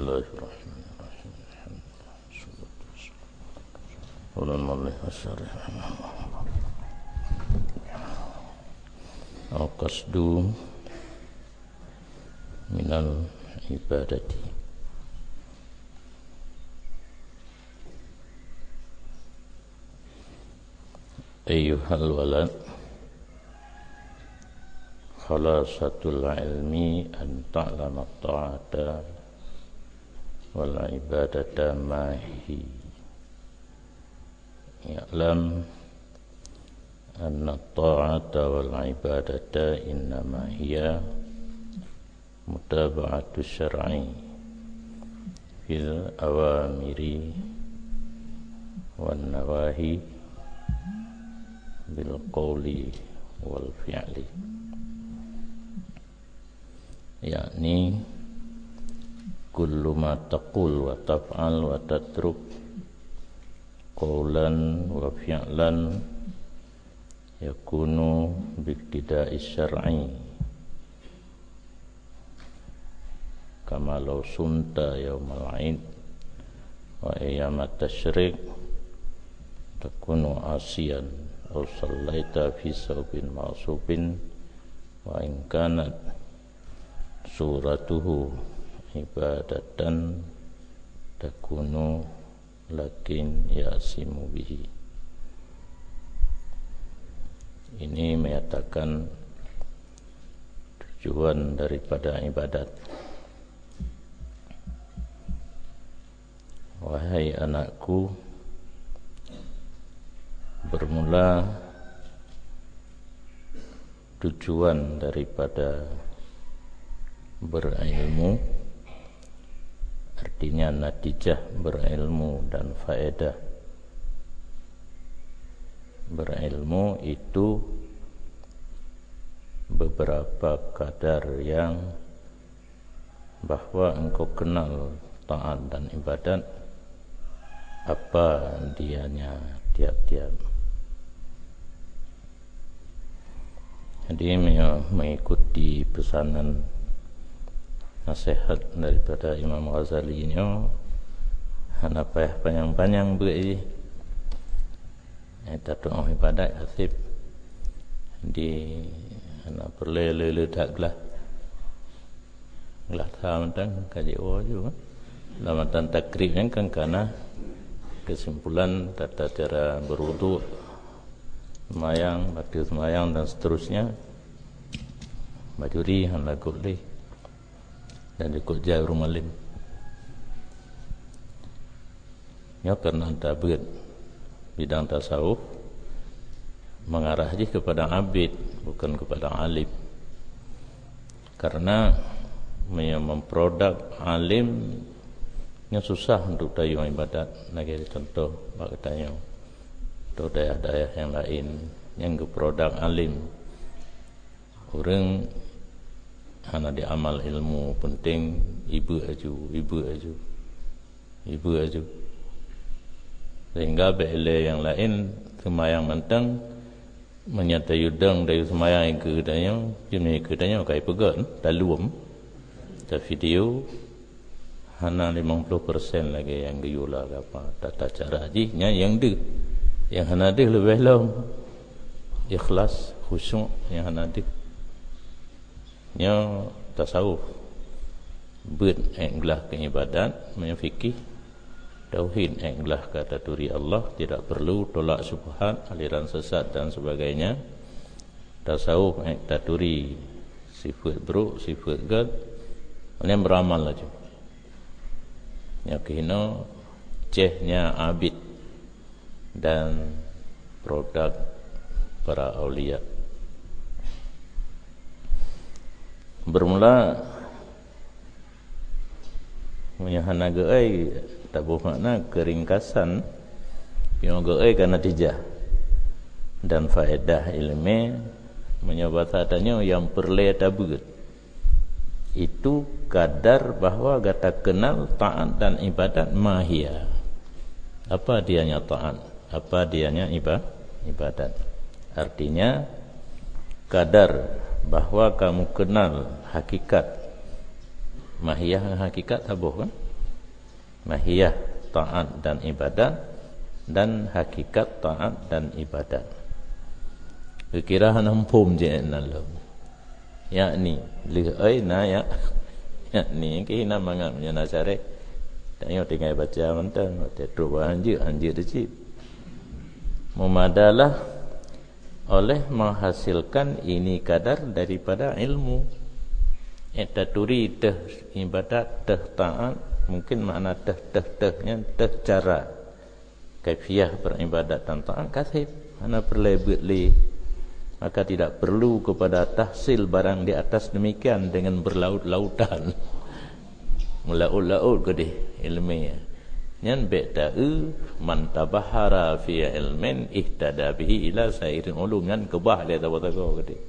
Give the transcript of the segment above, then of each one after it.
Bismillahirrahmanirrahim. Ulul asyarih. Al-qasdu minal ibadati. Ayyuhal walad, khalasatul ilmi an ta'lama ta'ata wal ibadata mahi. Ya'lam anna ta'ata wal ibadata innama hiya mutaba'atu syar'i fil awamiri wan nawahi bil qawli wal fi'li, yakni kullu ma taqul wa taf'al wa tatruk qawlan wa fi'lan yakunu biqtida'i syar'i kama law sumta yawmal 'id wa ayyamat tasyrik takunu asiyan aw sallaita fi sawbin ma'subin wa in kanat suratuhu ibadatan takunu lakin yasimu bihi. Ini menyatakan tujuan daripada ibadat. Wahai anakku, bermula tujuan daripada berilmu, artinya natijah berilmu dan faedah berilmu itu beberapa kadar yang bahwa engkau kenal taat dan ibadat apa dianya tiap-tiap. Jadi mengikuti pesanan nasihat daripada Imam Ghazali ini, hana payah panjang-panjang beri tatung ibadat hasib di hana perle-le tak gelah thamantan kaji juga lamatan takrib yang kan kana kesimpulan tata cara berwudu, semayang, bakti semayang dan seterusnya, bajuri hana gulih dan ikut jauh rumah lain. Ya, karena tabir bidang tasawuf mengarah je kepada abid, bukan kepada alim. Karena memproduk alim yang susah untuk dayung ibadat. Nagi contoh, bak katanya atau daerah-daerah yang lain yang keproduk alim, orang hana di amal ilmu penting ibu aju sehingga bela yang lain semayang mentang menyata yudang dari semayang ke katanya jenis katanya kai pegan daluam ta video hana 50% lagi yang gayula apa tata cara jinya yang de yang hana de lebih long ikhlas khusyuk yang hana de nya tasawuf ber englah ke ibadat menfikih tauhid englah kata turi Allah, tidak perlu tolak syubhat, aliran sesat dan sebagainya. Tasawuf taturi sifat buruk, sifat gad, yang beramal aja. Ya kena cehnya abid dan produk para aulia. Bermula menyahana geai tabuh makna keringkasan yang geai kana natijah dan faedah ilmi menyobatanya yang perle tabut itu kadar bahwa gata kenal taat dan ibadat mahia. Apa dianya taat, apa dianya ibadat. Artinya kadar bahwa kamu kenal hakikat mahiyah, hakikat tabuh kan mahiyah taat dan ibadat dan hakikat taat dan ibadat. Kira nampum je nalo. Yakni li ai na ya. Yakni ke nama ngam nyana sare. Tanya tinggal baca mentang tetu anjir dicip. Memadalah oleh menghasilkan ini kadar daripada ilmu. Eta turi teh ibadat teh taat mungkin makna teh-nya teh cara kaifiah beribadat dan taat kasih mana perlebih maka tidak perlu kepada tahsil barang di atas demikian dengan berlaut-lautan melaut-laut gede ilmiah nyan beta'u man tabahara fi ilmin ihtada bihi ila sairin ulum nyan kebah dia tahu gede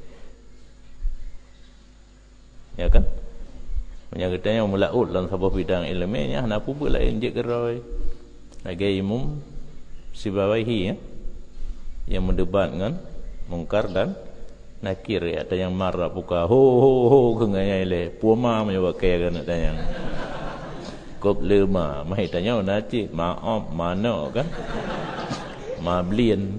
ya kan menyangkutnya melaut dalam sebuah bidang ilmiah nak pula injek gerai lagi imam sibawahi ya yang mendebat dengan mungkar dan nakir ya ada yang marah buka ho kengaya ile puama mewakai kan ada yang kop lema mai tanya naci maaf mana kan ma blien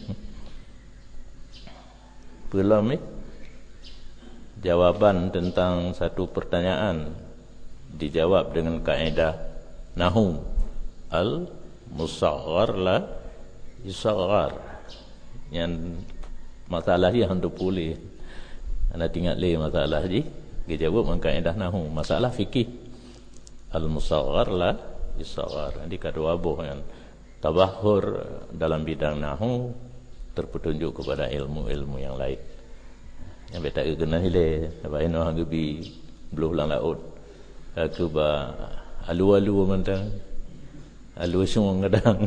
belum ni jawaban tentang satu pertanyaan dijawab dengan kaedah nahwu al musaghar la yusaghar yang masalah yang tu pulih anda tinggal le masalah ji dijawab dengan kaedah nahwu masalah fikih al musaghar la yusaghar jadi kedua buah yang tabahur dalam bidang nahwu terpetunjuk kepada ilmu-ilmu yang lain yang beta kena hile apa ino hanggebi beluh lang laut aku ba alu-alu mentang alu sung kadang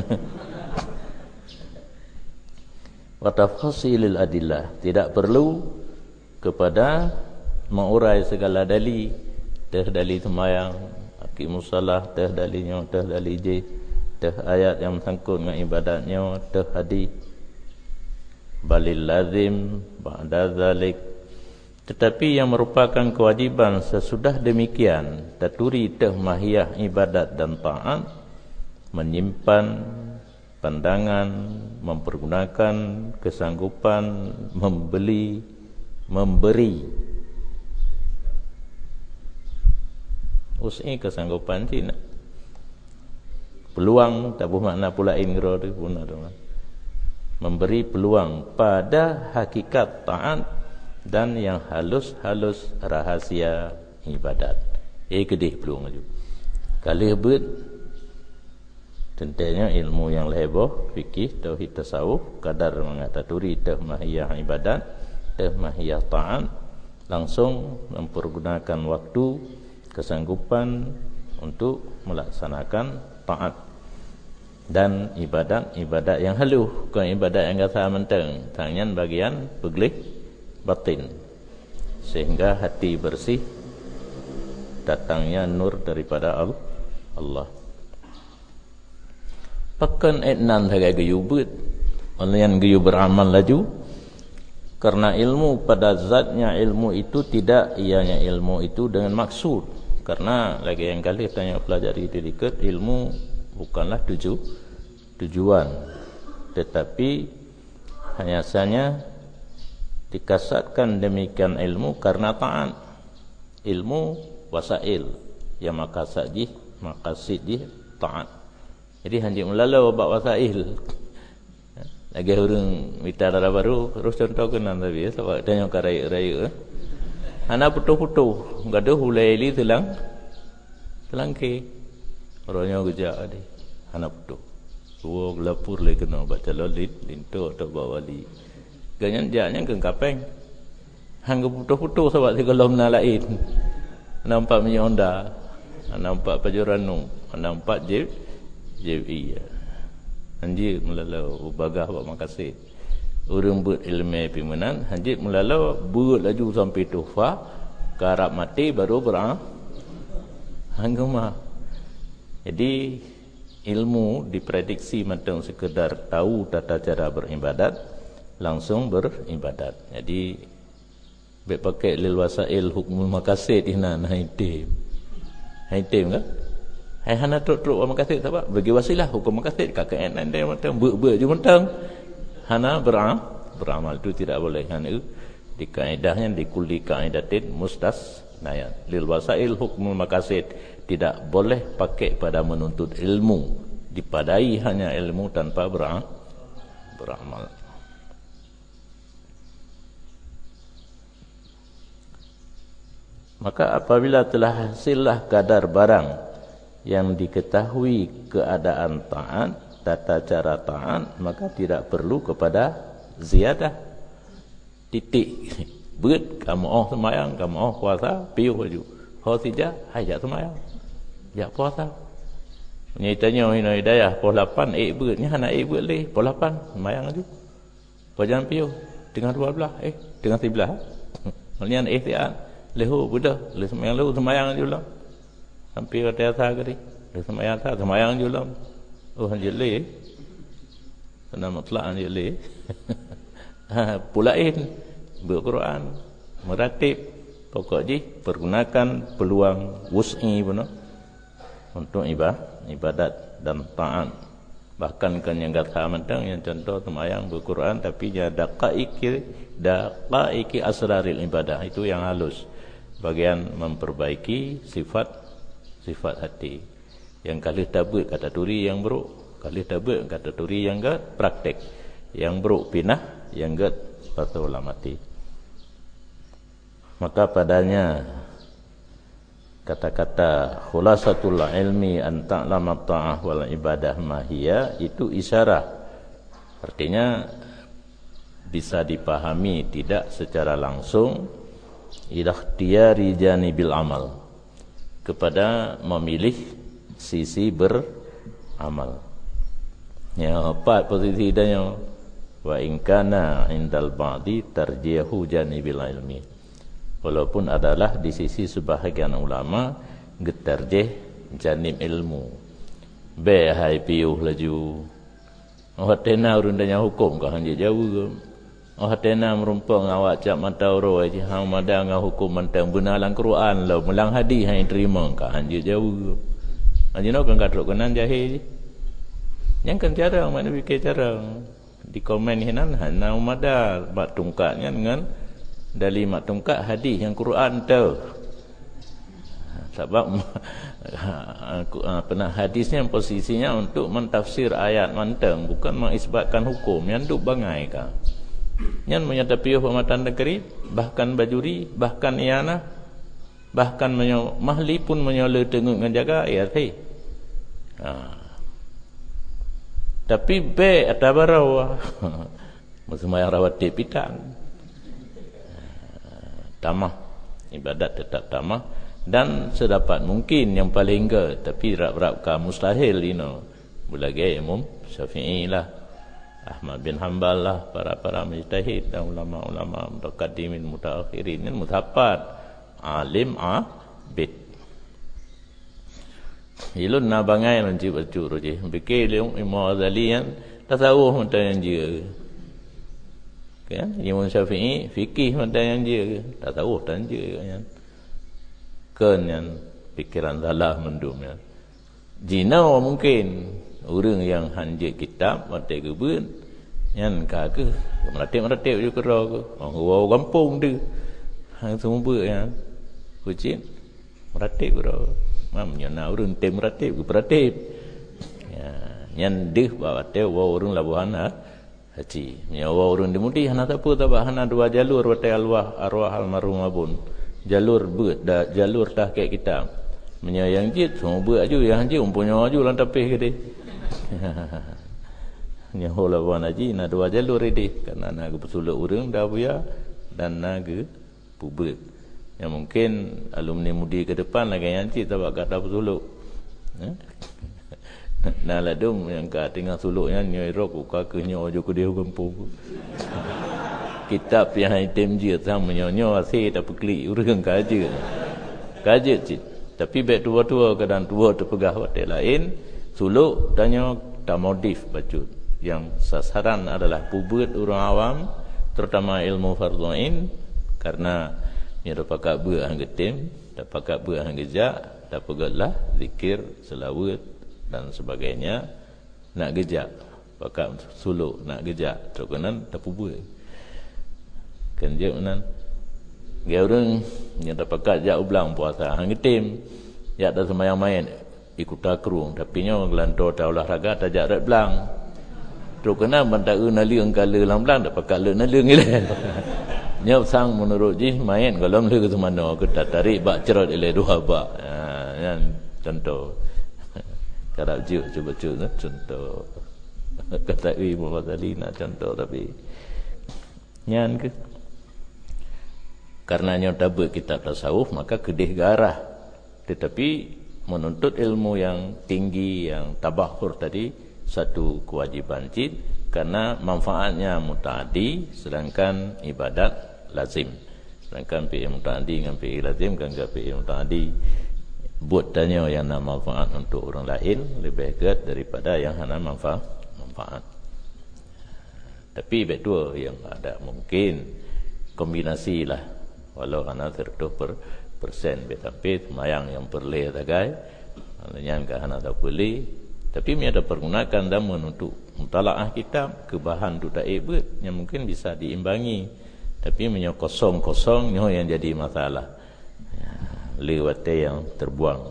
wa tafsilil adillah tidak perlu kepada mengurai segala dalil teh dalil sembahyang aqimus salah teh dalilnya teh dalil je teh ayat yang sangkut dengan ibadatnya teh hadis balil lazim ba'da zalik tetapi yang merupakan kewajiban sesudah demikian taturi teh mahiyah ibadat dan taat menyimpan pandangan mempergunakan kesanggupan memberi usai kesanggupan Cina peluang tak bermakna pula ingro tu pun ada memberi peluang pada hakikat taat dan yang halus-halus rahasia ibadat. Kedih peluangaju. Kali hebut tentunya ilmu yang leboh fikih tauhid tasawuf kadar mengataturi teh mahiyah ibadat teh mahiyah taat langsung mempergunakan waktu kesanggupan untuk melaksanakan taat dan ibadat yang halus bukan ibadat yang kata menteng tangan bagian pegelik batin sehingga hati bersih datangnya nur daripada Allah pakan etnan hagai gayubut olayan gayu beramal laju karena ilmu pada zatnya ilmu itu tidak ianya ilmu itu dengan maksud karena lagi yang kali tanya pelajari dikit ilmu bukanlah tujuan tetapi hanya saja dikasatkan demikian ilmu karena taat ilmu wasail yang makasid taat jadi hanya melalau bab wasail lagi orang minta darah baru terus contoh kenan tapi sebab tanya ke raya anak putu-putu enggak ada hulai li telang ke orangnya gejak ade anak putu dua lapur le kena baca lolit lintu atau bawa li ganyan jaknya ke kapeng hang putu-putu sebab si kalau menalain nampak minyak Honda nampak Pajero nampak JWI anjir melalau bagah buat makasih urang buat ilmu pimenan anjir melalau buat laju sampai tufa ke Arab mati baru berang hanggama jadi ilmu diprediksi macam sekedar tahu tata cara beribadat langsung beribadat. Jadi baik pakai lil wasail hukmul maqasid ina haitim kan? hai hana truk-truk makasih sebab bagi wasilah hukum makasih KKN dia macam ber je mentang hana beramal itu tidak boleh. Hana di kaedahnya di kulli kaidatin mustasnayat lil wasail hukmul maqasid, tidak boleh pakai pada menuntut ilmu, dipadai hanya ilmu tanpa beramal. Maka apabila telah hasillah kadar barang yang diketahui keadaan taat, tata cara taat, maka tidak perlu kepada ziyadah. Titik. Berat, kamu semayang, kamu puasa, piuh baju. Ho sijah, hajat semayang. Ya puasa. Nyatanya hidayah, pukul 8, beratnya anak berat leh, pukul 8, semayang aja. Pajan piuh, dengan 12, dengan 11. Malian tiaan, lehu, budak, leh semayang aja lah. Sampai kata asa ke dia, leh semayang aja lah. Oh, hajat leh. Kena mutlak hajat leh. Pulain berquran, meratib, pokoknya pergunakan peluang wus'i pun untuk ibadat dan taat. Bahkan kan yang kata mentang yang contoh semayang berquran tapi dia daqaiki asraril ibadah, itu yang halus, bagian memperbaiki sifat hati. Yang kali tabut kata turi yang buruk, kali tabut kata turi yang praktek, yang buruk pinah, yang patut mati. Maka padanya kata-kata khulasatul ilmi an ta'lama ta'ah wal ibadah mahiyya itu isyarah, artinya bisa dipahami tidak secara langsung ila ikhtiyari janibil amal, kepada memilih sisi beramal. Ya, empat posisi dia. Wa in kana indal ba'di tarjihu janibil ilmi, walaupun adalah di sisi sebahagian ulama getarjih janib ilmu. Be hai piuh laju hatena urundanya hukum ka hanje jauh ke hatena merumpang awak cap mata ro aje hang madang hukum mentang benalang Quran lo melang hadis hai terima ka hanje jauh hanje no kan katrok kanan jahil yang kan jarang mana fikir jarang di komen hinan hana umada mak tungkaknya dengan dari mak tungkak hadis yang Quran tu. Sebab pernah hadisnya posisinya untuk mentafsir ayat manteng, bukan mengisbatkan hukum yang duk bangai ka. Yang menyatapi pematan negeri, bahkan bajuri, bahkan iana, bahkan mahli pun menyola tengok menjaga ayat hei. Tapi be atabarau sembahyang rawat di pitang. Tamah, ibadat tetap tamah dan sedapat mungkin yang paling tapi rap-rap ka mustahil Bulagai Imam Syafi'i lah, Ahmad bin Hanbal lah, para mujtahid dan ulama-ulama mutaqaddimin mutaakhirin mutapat alim abid. Ilun na bangai lan ji bacur je. Fikir Imam Ghazali yang tasawuf macam yang dia. Kan? Imam Syafi'i fikih macam yang dia. Tasawuf dan dia kan. Kan yang fikiran salah mendum ya. Jinau mungkin orang yang hanjit kitab mati kebun yang kagak meratip juga ke orang kampung tu hang semua yang kucing meratip ke mamnya na urun tem meratip ke meratip ya yang deh bawa teu urun labuhan haji nya urun dimudi hana tapu tabah hana dua jalur watai arwah almarhum abun jalur beut dah jalur tah kayak kita menyayang jit semua beut aju yang jit umpunya aju lan tapih ke dia nya labuhan haji na dua jalur ini karena naga pesuluk urang dah buya dan naga pubut yang mungkin alumni mudi ke depan lagi yang cik tak kata pesuluk nah ladung yang kat tengah suluknya nyoi rok uka ke nyo jo ku dia kampung kitab yang item je sama nyo asih tak peklik urang kaje cik tapi baik tua-tua kadang tua terpegah watai lain suluk tanya tak modif bacut yang sasaran adalah pubut orang awam terutama ilmu fardhu ain karena dia dapat buat hang getim, dapat buat hang gejak, tak pegatlah zikir, selawat dan sebagainya. Nak gejak pakat suluk nak gejak terkenan tak buat kan je menan dia orang yang tak pakat jak ulang puasa hang getim jak dah sembahyang main ikut takrung tapi nya gelantor ta olahraga tak jak rat belang terkenan mentara nali engkala lang belang tak pakat le nali ngile nya sang menurut ji main kalau le ke mana ke tak tarik bak cerot ile dua bak kan contoh kalau je cuba contoh kata Muhammad Ali nak contoh tapi nyan ke karenanya dapat kitab tasawuf maka kedih garah tetapi menuntut ilmu yang tinggi yang tabakhur tadi satu kewajiban jid karena manfaatnya mutaaddi sedangkan ibadat lazim sedangkan fi'il mutaaddi dengan fi'il lazim kan fi'il mutaaddi buat tanya yang nak manfaat untuk orang lain lebih baik daripada yang hanya manfaat. Tapi betul yang ada mungkin kombinasi lah walau hanya 100% betampe semayang yang perleh tagai hanya ke hanya tak boleh tapi ada pergunakan dan untuk mutalaah kitab kebahan tu tak ebet yang mungkin bisa diimbangi tapi menyo kosong yang jadi masalah lewat yang terbuang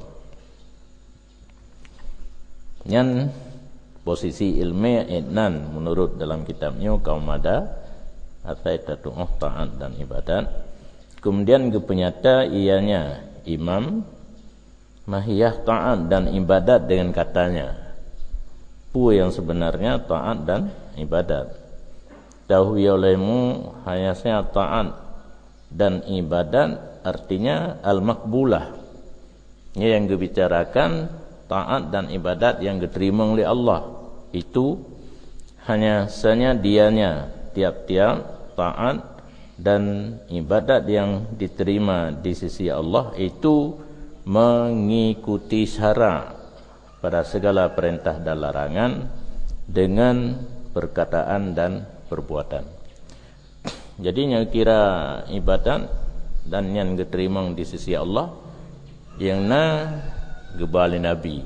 yang posisi ilmiah idnan menurut dalam kitabnya kaum ada atau taat dan ibadat kemudian kepenyata ianya imam mahiyah taat dan ibadat dengan katanya pu yang sebenarnya taat dan ibadat tahu olehmu hayasnya taat dan ibadat artinya al-makbulah ini yang dibicarakan taat dan ibadat yang diterima oleh Allah itu hanya dianya tiap-tiap taat dan ibadat yang diterima di sisi Allah itu mengikuti syarak pada segala perintah dan larangan dengan perkataan dan perbuatan. Jadi yang kira ibadat dan yang diterima di sisi Allah yang gebali Nabi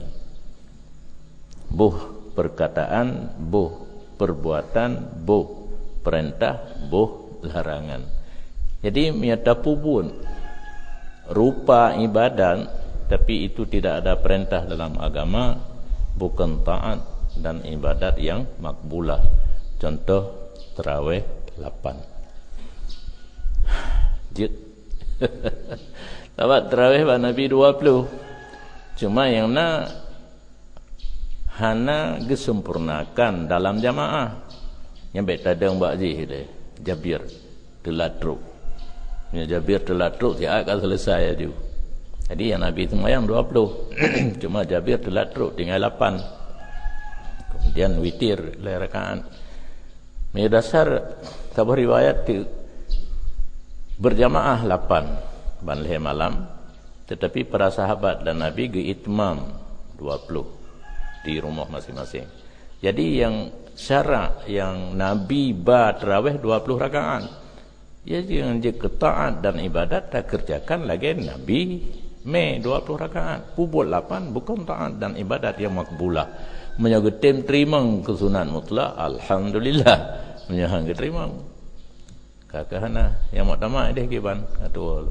buh perkataan, buh perbuatan, buh perintah, buh larangan. Jadi menyata pun rupa ibadat tapi itu tidak ada perintah dalam agama bukan taat dan ibadat yang makbulah. Contoh tarawih 8 jid tabat tarawih Nabi 20 cuma yang hana gesempurnakan dalam jamaah yang baik tadang bakji Jabir telatruk Jabir telatruk dia akan selesai aja. Jadi yang Nabi semayang 20 cuma Jabir telatruk tinggal 8 kemudian witir rakaat. Dasar sabar riwayat berjamaah 8 banleh malam tetapi para sahabat dan Nabi geitmam 20 di rumah masing-masing. Jadi yang syarak yang Nabi tarawih 20 rakaat. Jadi yang ketaat dan ibadat tak kerjakan lagi Nabi 20 rakaat. Pubul 8 bukan taat dan ibadat yang makbulah. Menyagetim terima kesunat mutlak alhamdulillah. Menyahang terima. Kakahana yang maktamah dia kiban atul.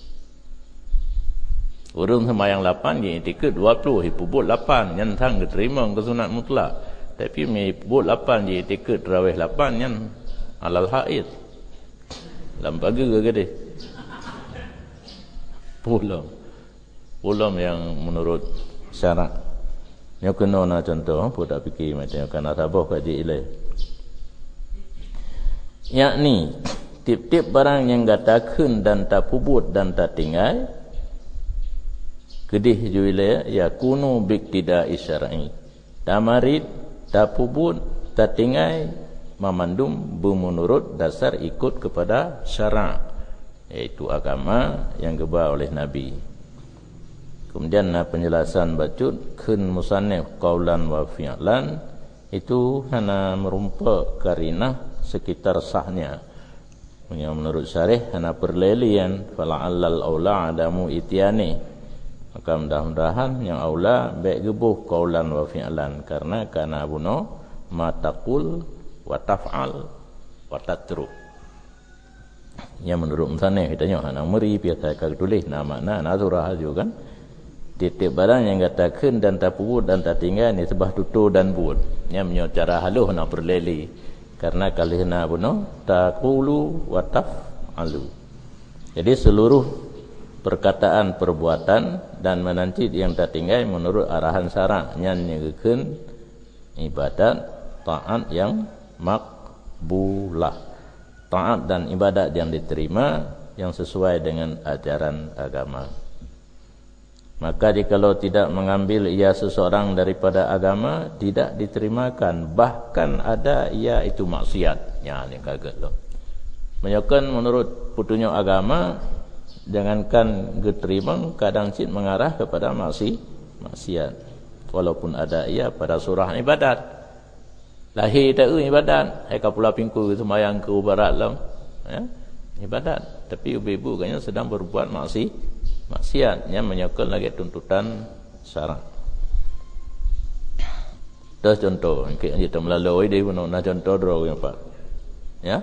Urung sembahyang 8 yang tiket 20 hipubut 8 yang tang diterima kesunat mutlak tapi hipubut 8 yang tiket tarawih 8 yang alal haid lambaga ke dia pulang yang menurut syarat yang kena nak contoh pun tak fikir macam kan asabah kaji ilai yakni tip-tip barang yang gatakan dan tak pubut dan tak tinggal kedih juile ya kunu biktida isyara'i tamarid tapubun tatingai memandum menurut dasar ikut kepada syarak yaitu agama yang geba oleh Nabi. Kemudian penjelasan bacut kun musannif qaulan wa fi'lan itu hanya merumpa karinah sekitar sahnya. Menurut syarih hanya perlelian fala'allal aula adamu ityani Maka mudah-mudahan yang aula baik gebuh qaulan wa fi'lan, karena kana buno ma taqul wa taf'al wa tatruk. Ya menurut sana kita tengok anak meri biasa kag tulis nama makna nazurah juga kan. Titik barang yang katakan dan tak puput dan tak tinggal ni sebah tutur dan buat. Yang menyo cara halus nak berleli. Karena kalihna buno taqulu wa taf'alu. Jadi seluruh perkataan, perbuatan dan menanti yang tak tinggal menurut arahan syarak yang nyegekeun ibadat taat yang makbulah, taat dan ibadat yang diterima yang sesuai dengan ajaran agama. Maka jikalau tidak mengambil ia seseorang daripada agama, tidak diterimakan, bahkan ada ia itu maksiat. Ya, ni kaget loh. Menyokan menurut petunjuk agama, jangankan diterima, kadang cit mengarah kepada maksiat. Walaupun ada ia pada surah ibadat. Lahir tak ibadat, hai kapula pingku semayang ke barat lam. Ya, ibadat. Tapi ibu-ibu kayaknya sedang berbuat maksiat yang menyokong lagi tuntutan syarak. Terus contoh, kita melalui dia pun nak contoh draw yang Pak. Ya.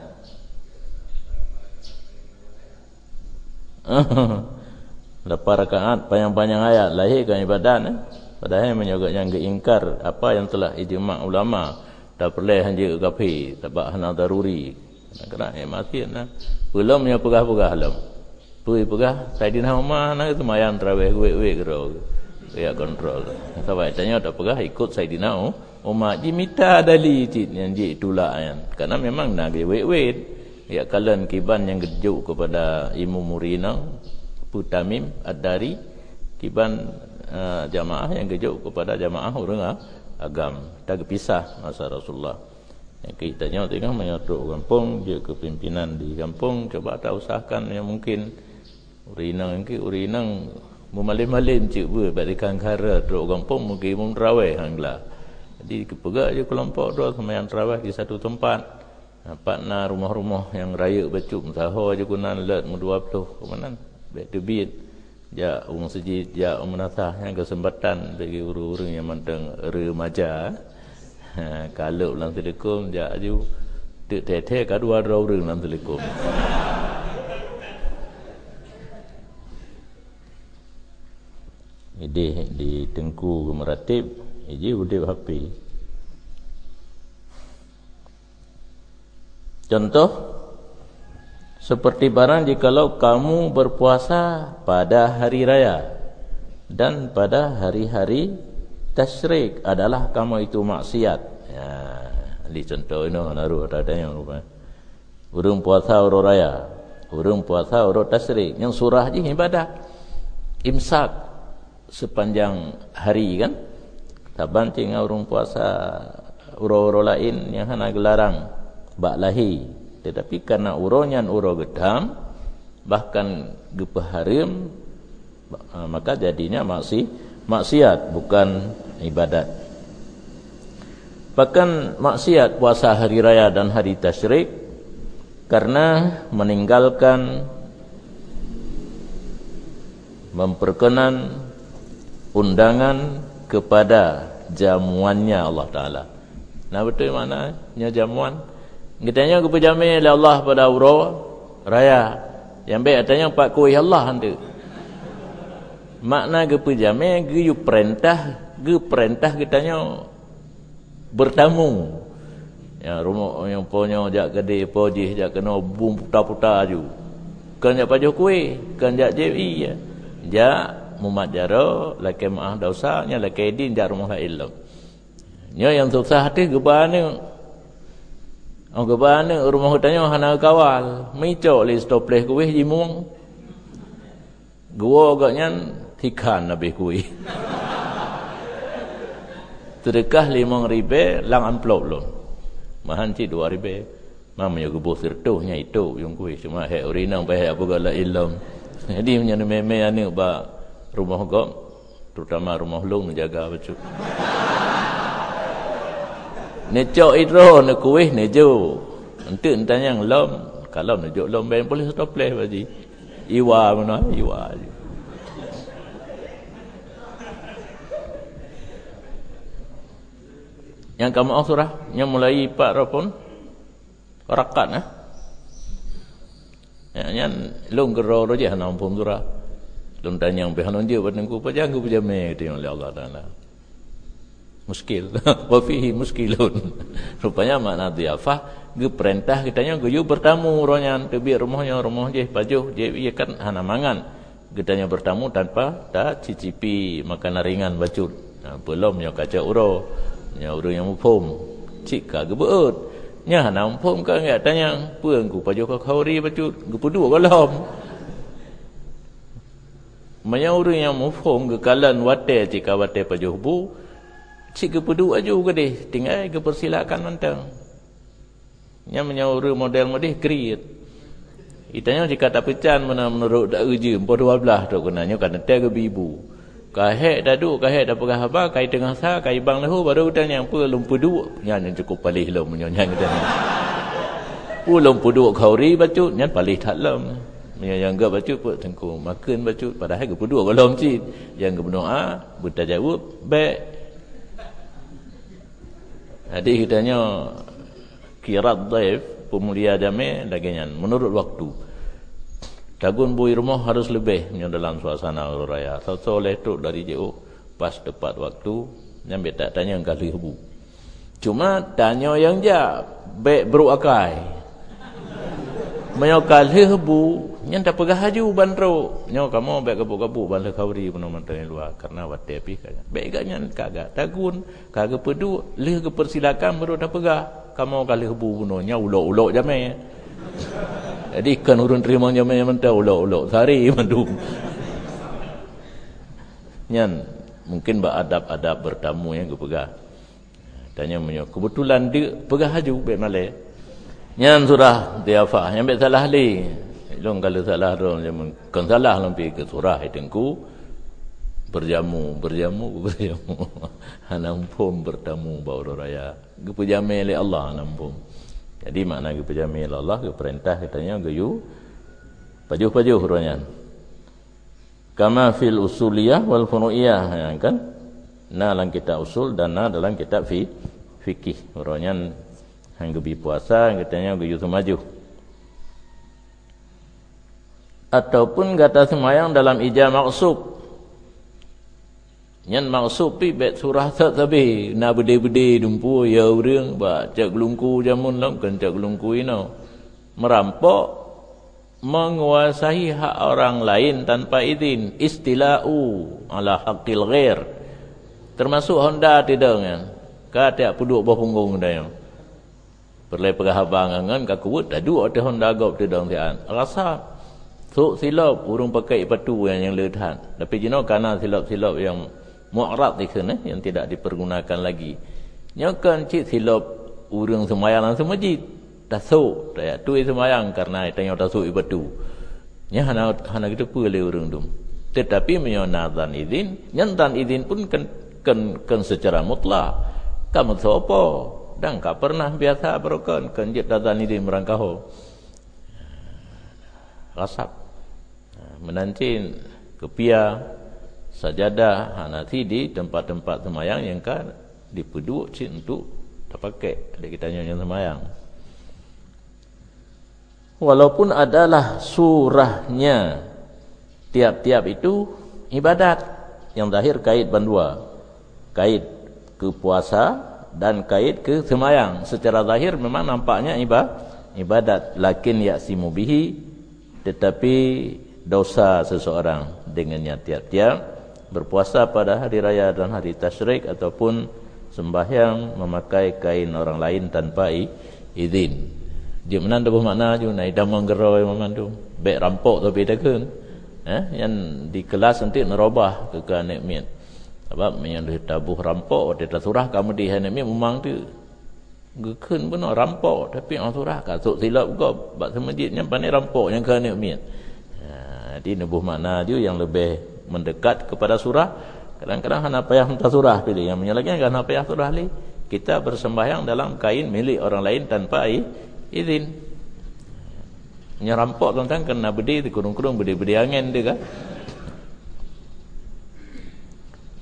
Lepas rakaat panjang-panjang ayat lahirkan ibadat padahal menyogok yang geingkar apa yang telah ijma' ulama tak perlu hanya kafir sebab hana daruri kena maksiat nah belum yang pegah-pegah lam pegah Saidina Umar nak semayang tarawih we gero ya kontrol sebab tanya tak pegah ikut Saidina Umar dimita dali yang ji itulah karena memang nak we ya kalian kiban yang gejuk kepada Imam Murina Putamim Ad-Dari kiban jamaah yang gejuk kepada jamaah orang agam tak pisah masa Rasulullah. Yang kita tengok menyatu kampung dia kepimpinan di kampung coba tak usahakan yang mungkin urinang memalin-malin cik ber balikan kara duk kampung mungkin umum tarawih hanglah. Jadi kepegak je kelompok tu sembahyang tarawih di satu tempat. Partner rumah-rumah yang raya bacuk sahur je guna let mu 20 ke mana baik debit ja orang sejid ja menasah yang kesempatan bagi urang-urang yang mandang remaja kalau lang telekom ja aju tete kadua urang lang telekom ide di Tengku Meratib iji udip HP. Contoh seperti barang jikalau kamu berpuasa pada hari raya dan pada hari-hari tasyrik adalah kamu itu maksiat. Ya, di contoh ini naruh adanya rupanya. Urang puasa uro raya, urang puasa uro tasyrik, yang surah je ibadah. Imsak sepanjang hari kan. Taban tinggal urang puasa uro-uro lain yang hana gelarang bak lahi, tetapi karena uronyan uro gedam bahkan gepaharim maka jadinya maksiat bukan ibadat. Bahkan maksiat puasa hari raya dan hari tasyrik karena meninggalkan memperkenan undangan kepada jamuannya Allah Ta'ala. Nah betul maknanya jamuan? Katanya aku berjamin oleh Allah pada uro raya. Yang baik katanya pak kuih Allah hantu. Makna ke berjamin ke perintah katanya bertamu. Ya rumah yang punya jak gede pojih jak kena bum putar-putar aju. Kan jak pajuh kuih, kan jak JI ya. Jak Muhammad Jaro laki maah dosa nya laki din jak rumah ilmu. Nya yang susah hati gebane orang kebana rumah hutanya hana kawal micok li stoples kuih jimung gua agaknya ikan habis kuih sedekah 5,000 lang amplop lo mahan cik 2,000 mamanya gebuh sirtuhnya itu yang kuih cuma hek urinang bahaya apa gala ilm jadi menyana meme ane ba rumah gom terutama rumah long menjaga bacuk necok itu nak kuih nejo ente entah yang lom kalau nejo lom ben boleh stoples baji iwa mana iwa Yang kamu surah yang mulai 4 pun rakaat yang long gero roje hanam pun surah long tanyang be hanon je batengku pajang ku pajame tu oleh Allah Taala. Muskil wa fihi muskilun. Rupanya makna diafah ge perintah kitanya ge bertamu ronyan tebi rumah je pajuh je ia kan hana mangan kitanya bertamu tanpa tak cicipi makanan ringan bacut. Belum nya kaca uro nya uro yang mupom cik ka ge beut nya hana mupom ka ngat tanyang puang ku pajuh ka khauri bacut ge pudu kolom. Manya uro yang mupom ge kalan wate jika wate pajuh bu cik ke pedu aju ke deh tinggal ke persilakan mentang nya menyauru model-model kreat itanya jika tak pecan mana menurut dak uji 12 tu gunanya kan teh ke bibu kahek dadu kahek dak pegah apa kai tengah sa kai bang lahu baru tanya apa lum pedu nya cukup palih lum nya kita ulum pedu khauri bacut nya palih tak lum yang enggak bacut pun tengku makan bacut padahal ke pedu kolom cit yang ke berdoa bertajawab baik. Jadi kitanya kirat daif pemulia jami dagangan menurut waktu. Tagun bui rumah harus lebih dalam suasana raya. Soleh tu dari jauh pas tepat waktu nyampe tak tanya kali hebu. Cuma tanya yang ja baik beruakai. Menyokal hebu yang tak pegah haju bandro. Nyo kamu baik kabuk-kabuk bala khauri pun mantan luar karena wate api kaya. Baik gaknya kagak tagun, kagak pedu, leh ke persilakan baru dah pegah. Kamu kali hebu punonya ulok-ulok jamai. Jadi kan urun terima jamai mentah ulok-ulok sehari mandu. Nyan mungkin beradab-adab bertamu yang ke pegah. Tanya menyo kebetulan dia pegah haju baik malai. Nyan surah diafah yang baik salah li. Long kalau salah dong zaman kan salah lampi ke surah itengku berjamu hanampum bertamu bauru raya gepejame le Allah hanampum. Jadi makna gepejame le Allah ke perintah katanya geyu pajuh-pajuh ronyan kama fil usuliyah wal funuiyah kan na dalam kitab usul dan na dalam kitab fikih ronyan hang gebi puasa katanya geyu semaju ataupun kata semayang dalam ijaz maksub nyan maksub pi bet surah tabi na bede-bede dumpu ya urang ba cak gelungku jamun lam kan cak gelungku ino merampok menguasai hak orang lain tanpa izin istila'u ala haqqil ghair termasuk honda tidak kan ka tak puduk bawah punggung dah perle pegahabangan ka kuut adu ada honda gop tidak tian rasa so silap urung pakai patu yang lehan tapi jino kana silap-silap yang mu'rad dikene yang tidak dipergunakan lagi nyokan cik silap urang semayang langsung masjid tasuk ya tu semayang karena tanya tasuk patu nya hana gitu pule urang dum tetapi menyonazan izin nyantan izin pun kan secara mutlak kamu sopo dan ka pernah biasa berokon kan jid dazan izin merangkau rasap menancin kepia sajadah hanati di tempat-tempat semayang yang kan dipeduk cik untuk terpakai ada kita nyanyi semayang walaupun adalah surahnya tiap-tiap itu ibadat yang zahir kait bandua kait ke puasa dan kait ke semayang secara zahir memang nampaknya ibadat lakin ya'simu bihi tetapi dosa seseorang dengannya tiap-tiap berpuasa pada hari raya dan hari tasyrik ataupun sembahyang memakai kain orang lain tanpa izin. Dia menan ada bermakna je naik damang geroi memandu. Baik rampok tapi takkan. Yang di kelas nanti nerobah ke anak mian. Sebab yang tabuh rampok dia surah kamu di anak mian memang tu gekun pun rampok tapi orang surah kasut silap kau bab semajidnya pandai rampok yang ke anak mian. Jadi nubuh makna dia yang lebih mendekat kepada surah. Kadang-kadang hana payah hantar surah pilih. Yang menyalahkan hana payah surah li. Kita bersembahyang dalam kain milik orang lain tanpa izin. Nyerampok tuan-tuan kena bedi di kurung-kurung bedi-bedi angin dia kan.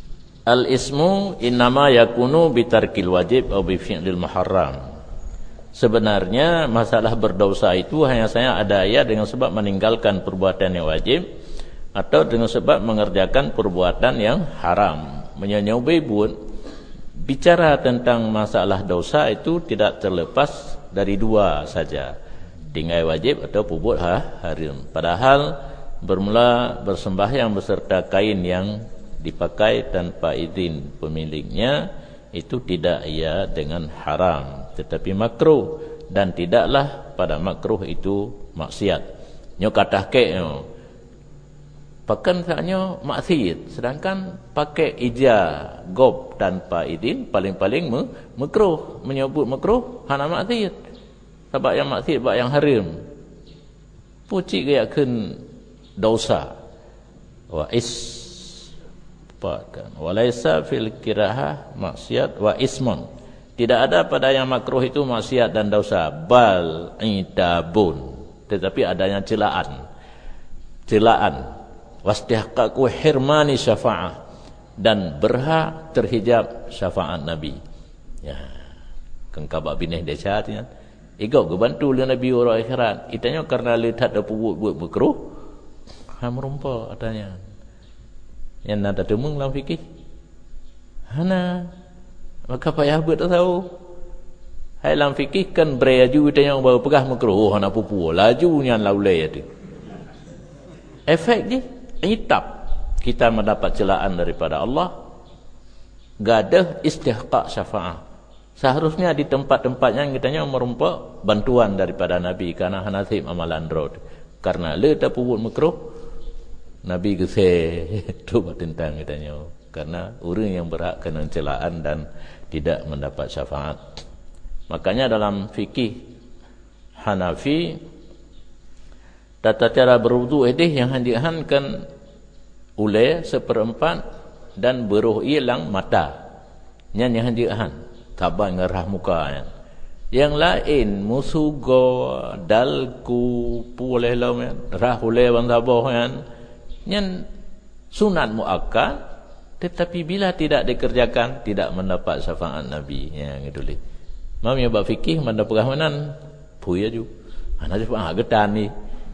Al-ismu innama yakunu bitarkil wajib atau bifi'lil muharram. Sebenarnya masalah berdosa itu hanya saja ada dengan sebab meninggalkan perbuatan yang wajib atau dengan sebab mengerjakan perbuatan yang haram. Menyobai buat bicara tentang masalah dosa itu tidak terlepas dari dua saja, tinggal wajib atau perbuat haram. Padahal bermula bersembahyang beserta kain yang dipakai tanpa izin pemiliknya itu tidak ia dengan haram, tetapi makruh, dan tidaklah pada makruh itu maksiat. Nyo katahke nyo pakan saknyo maksiat, sedangkan pakai ijaz gob tanpa izin paling-paling makruh. Menyebut makruh hana maksiat, sebab yang maksiat bab yang haram pucik gayakeun dosa. Wa walaisa fil kirahah maksiat wa ismun. Tidak ada pada yang makruh itu maksiat dan dosa, bal idabun, tetapi adanya celaan wastihqaqu hirmani syafa'ah, dan berhak terhijab syafaat Nabi. Ya, kengkabak bineh dahsyatnya igau gebantu le Nabi ora akhirat itanya karena lihat ada buat makruh hamrumpa adanya yang nada demung dalam fikih hana, maka payah buat tahu hai dalam fikih kan beraju itanya baru pegah makruh hana pupu laju nyan laulai itu efek dia itab kita mendapat celaan daripada Allah, gadah istihqaq syafaah. Seharusnya di tempat-tempatnya kitanya merumpak bantuan daripada Nabi karena hanasib amalan road. Karena le tak buat makruh Nabi gese tu tentang kitanya. Karena orang yang berhak kena celaan dan tidak mendapat syafaat. Makanya dalam fikih Hanafi tata cara berwudu itu yang handihankan ulai seperempat dan beruh ilang mata. Yang handihan taban ngerah muka kan. Yang lain musugo dalku puleh lawan rahule wan sabah kan. Yang sunat muakkad, tetapi bila tidak dikerjakan tidak mendapat syafaat Nabi. Ya gitu li. Mam ya bab fikih mendapat kamanan puya ju. Ana cepat getan ni.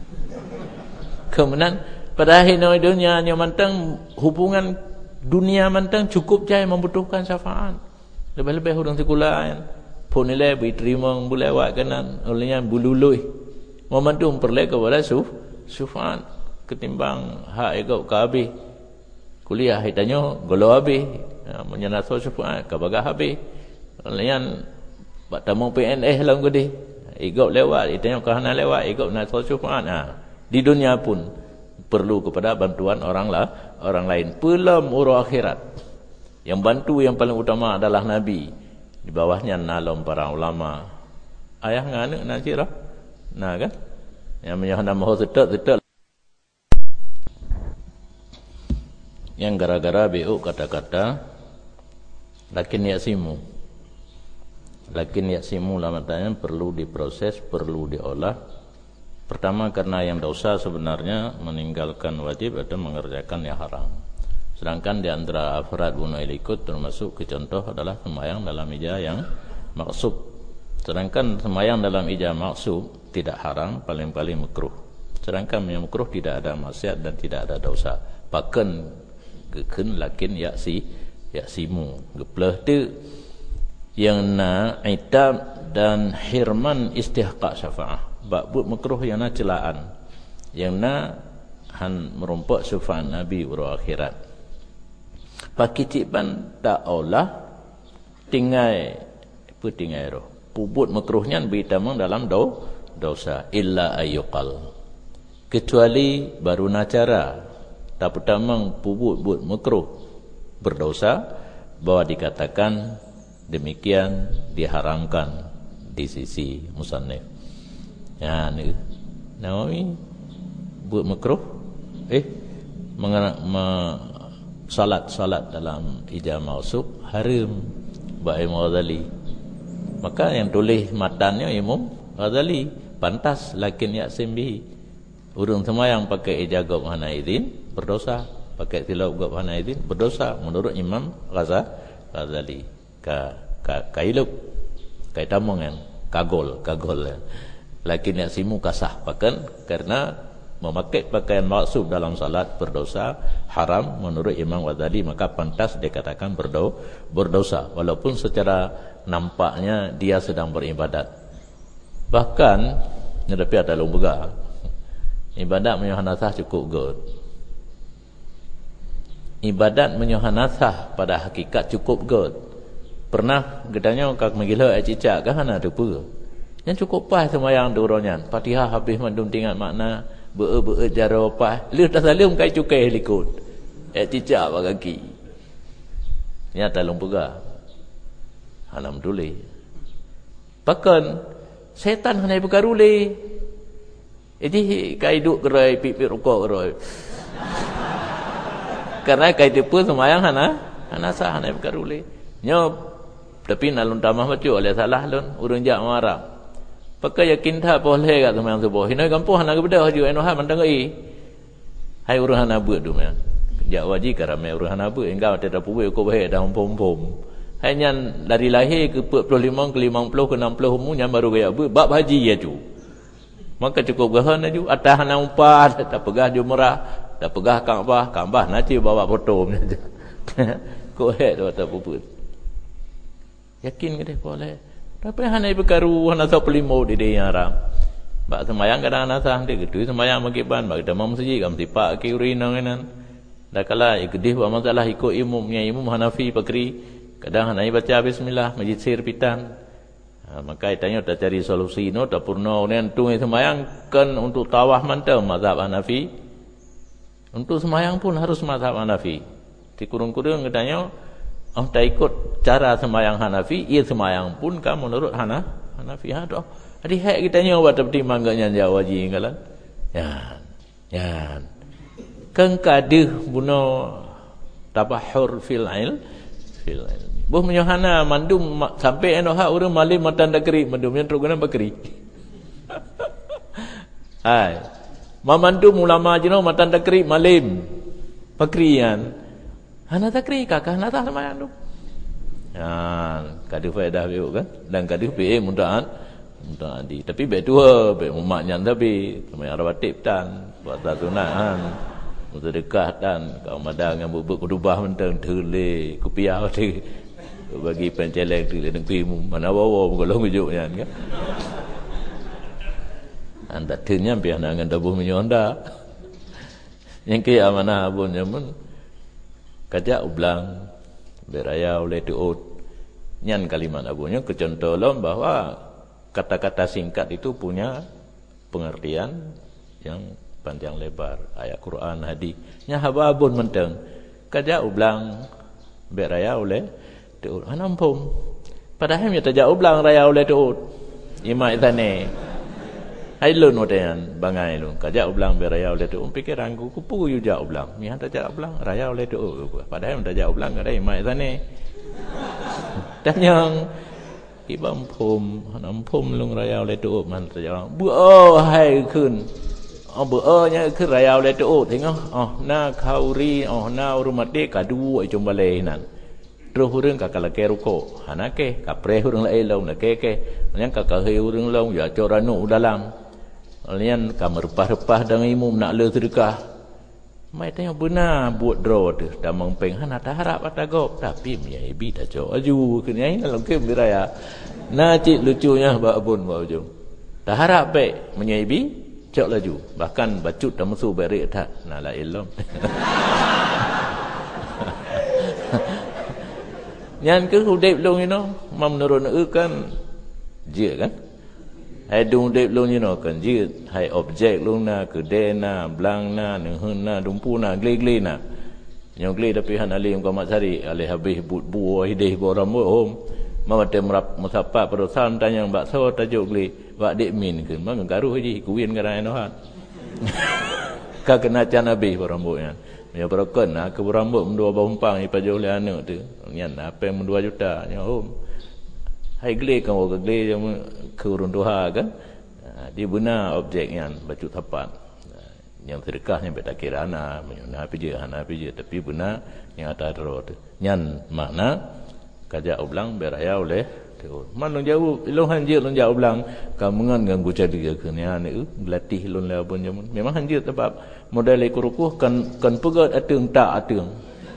Kemudian pada akhir dunia nya mantang hubungan dunia mantang cukup jaya membutuhkan syafaat. Lebih-lebih orang sekolah kan pun nilai diterima boleh awak kanan olehnya bulului momentum perlu kepada syafaat ketimbang hak ego ka habis kuliah hitanya golo habis menyenaso syafaat ka bagah habis olehnya bak tamu PNS lang gede ego lewat hitanya ka hana lewat ego nak syafaat di dunia pun perlu kepada bantuan orang lain belum urus akhirat. Yang bantu yang paling utama adalah Nabi. Di bawahnya nalom para ulama. Ayah ngane nanti lah. Nah kan? Yang menyahana mahu setek. Yang gara-gara BU kata-kata lakin yaksimu. Lakin yaksimu lamatanya perlu diproses, perlu diolah. Pertama karena yang dosa sebenarnya meninggalkan wajib atau mengerjakan yang haram. Sedangkan di antara afrad bunuh ilikut termasuk ke contoh adalah sembahyang dalam ijaz yang maksub. Sedangkan sembahyang dalam ijaz maksub tidak haram, paling-paling makruh. Sedangkan yang makruh tidak ada maksiat dan tidak ada dosa. Bahkan geken lakin yaksimu gepleh tu yang na itab dan hirman istihqaq syafaah. Bab buat makruh yang na celaan. Yang na han merompak syafaat Nabi ura akhirat. Pakicipan tak olah tinggai roh. Pubut makruhnya berhitamang dalam dosa illa ayyuqal. Kecuali baru nacara tak pertamang pubut buat makruh berdosa bahwa dikatakan demikian diharamkan di sisi musannif. Ya ni Nawawi buat makruh salat dalam ijaz mausub haram bagi Imam Ghazali. Maka yang tulis matannya Imam Ghazali pantas lakin yaksim bihi. Urang semua yang pakai ijaz gob hana izin berdosa. pakai tilawah buat Fahana Aidin berdosa menurut Imam Ghazali. Kailuk kaitamongan kagol lakin yasimu kasah pakan karena memakai pakaian maksub dalam salat berdosa haram menurut Imam Ghazali, maka pantas dikatakan berdosa walaupun secara nampaknya dia sedang beribadat. Bahkan tapi ada lumbaga ibadat menyuhanasah cukup good. Ibadat menyuhanasah pada hakikat cukup good. Pernah gedanya kak menggila cicak kan ada apa? Yang cukup pas semayang duronyan. Fatihah habis mandum tingkat makna be jara pas. Lu dah salim kai cukai likut. Cicak pak kaki. Nyata lumbaga. Alhamdulillah. Bahkan setan hanya berkaruli. Jadi kai duk gerai pipit rokok gerai. Karena kai tipu semayang hana sah hanya berkaruli. Nyop tapi nalun tamah baca oleh salah lun urang jak marah. Pakai yakin tak boleh kat semayang subuh. Hina kampung hana kebedah haju enoha mandang ai. Hai urang hana buat tu meh. Jak wajib karamai urang hana buat engkau tidak puwe ko bae dah pom. Hanya dari lahir ke 45 ke 50 ke 60 umur yang baru gaya buat bab haji ya tu. Maka cukup gahan aju atas hana umpat tak pegah jumrah, tak pegah Kaabah nanti bawa foto saja. Ko he tu tak puput. Yakin ke dia boleh. Tapi hana berkaru hana sa pelimo di dia haram. Bak semayang kadang hana sah dia gitu semayang bagi ban bagi demam masjid kam tipak ke urinang kanan. Dah kala gedih buat masalah ikut imamnya imam Hanafi Bakri. Kadang hana baca bismillah majid sir pitan. Maka tanya dah cari solusi no dah purna unen tungai semayang kan untuk tawah mantau mazhab Hanafi. Untuk semayang pun harus mazhab Hanafi. Di kurung-kurung katanya tak ikut cara semayang Hanafi, ia semayang pun kan menurut Hanafi. Aduh, adi hak kita nyawa buat pertimbangannya Jawa ji kalan. Yan. Kan kadih buno tabahur fil ilm. Buh menyohana mandum sampai enoha urang malim matan dakri mandumnya terguna bakri. Hai. Mamandum ulama jino matan dakri malim. Bakrian. Hana takri kakak hana tak semayang tu. Kadu faedah biuk kan. Dan kadu be mudahan di. Tapi be tua, be umatnya tapi semayang rawatib dan puasa sunahan. Sedekah dan kau madang yang bubuk kudubah mentang terle kupiah tu bagi penceleng terle negeri mana bawa golong ujuknya kan. Anda ternya biar nangan tabuh menyonda. Yang kaya mana pun zaman kajak ublang beraya oleh tuut nyan kalimat abunya kecontohan bahwa kata-kata singkat itu punya pengertian yang panjang lebar ayat Quran hadis nya hababun menteng kajak ublang beraya oleh tuut anampum padahal nya tajak ublang raya oleh tuut ima itane hai lun odean bangai lu kajak ublang beraya oleh tu pikir angku kupu yu jak ublang mi han tajak ublang raya oleh tu padahal tajak ublang kadai mai sane dan yang ibam phum nampum lung raya oleh tu man tajak bu hai kun bu nya kun raya oleh tu tengok na khauri na urumate kadu ai jombale nan terus urang kakak lake ruko hanake kapre urang lai long lake yang kakak he urang long ya coranu dalam Alian kamar repah-repah dan imum nak le sedekah. Mai tanya benar buat draw tu dah mengpeng hana tak harap atagop tapi miaibi dah jo aju kena ini dalam ke miraya. Na cik lucunya babun ba ujung. Tak harap baik menyaibi cok laju bahkan bacut dah musuh berik tak nala ilom. Nyan ke hudip long ino mam nurun kan je kan hai dung dep long you kan je hai objek long na ke de na blang na nehun na dumpu na gle na nyong gle tapi han alim ko matsari ale habis bu hidih boram om mama tem rap musapa perusahaan tanya bakso tajuk gle wak dek min ke mang garu haji kuin garan no han ka kena can habis boram nya ya berken na ke boram dua bahumpang ipajol le anu tu nyan apa yang 2 juta nya om hai gle kan orang gle yang kurun doha kan dia benar objek yang baju tapat yang sedekahnya beta kira ana menyuna api je tapi benar yang ada tu nyan makna kajak ulang beraya oleh man jauh long hanjir long jauh ulang kamungan ganggu jadi ke ni ane gelatih long la pun jamun memang hanjir sebab modal ikurukuh kan pegat atung tak atung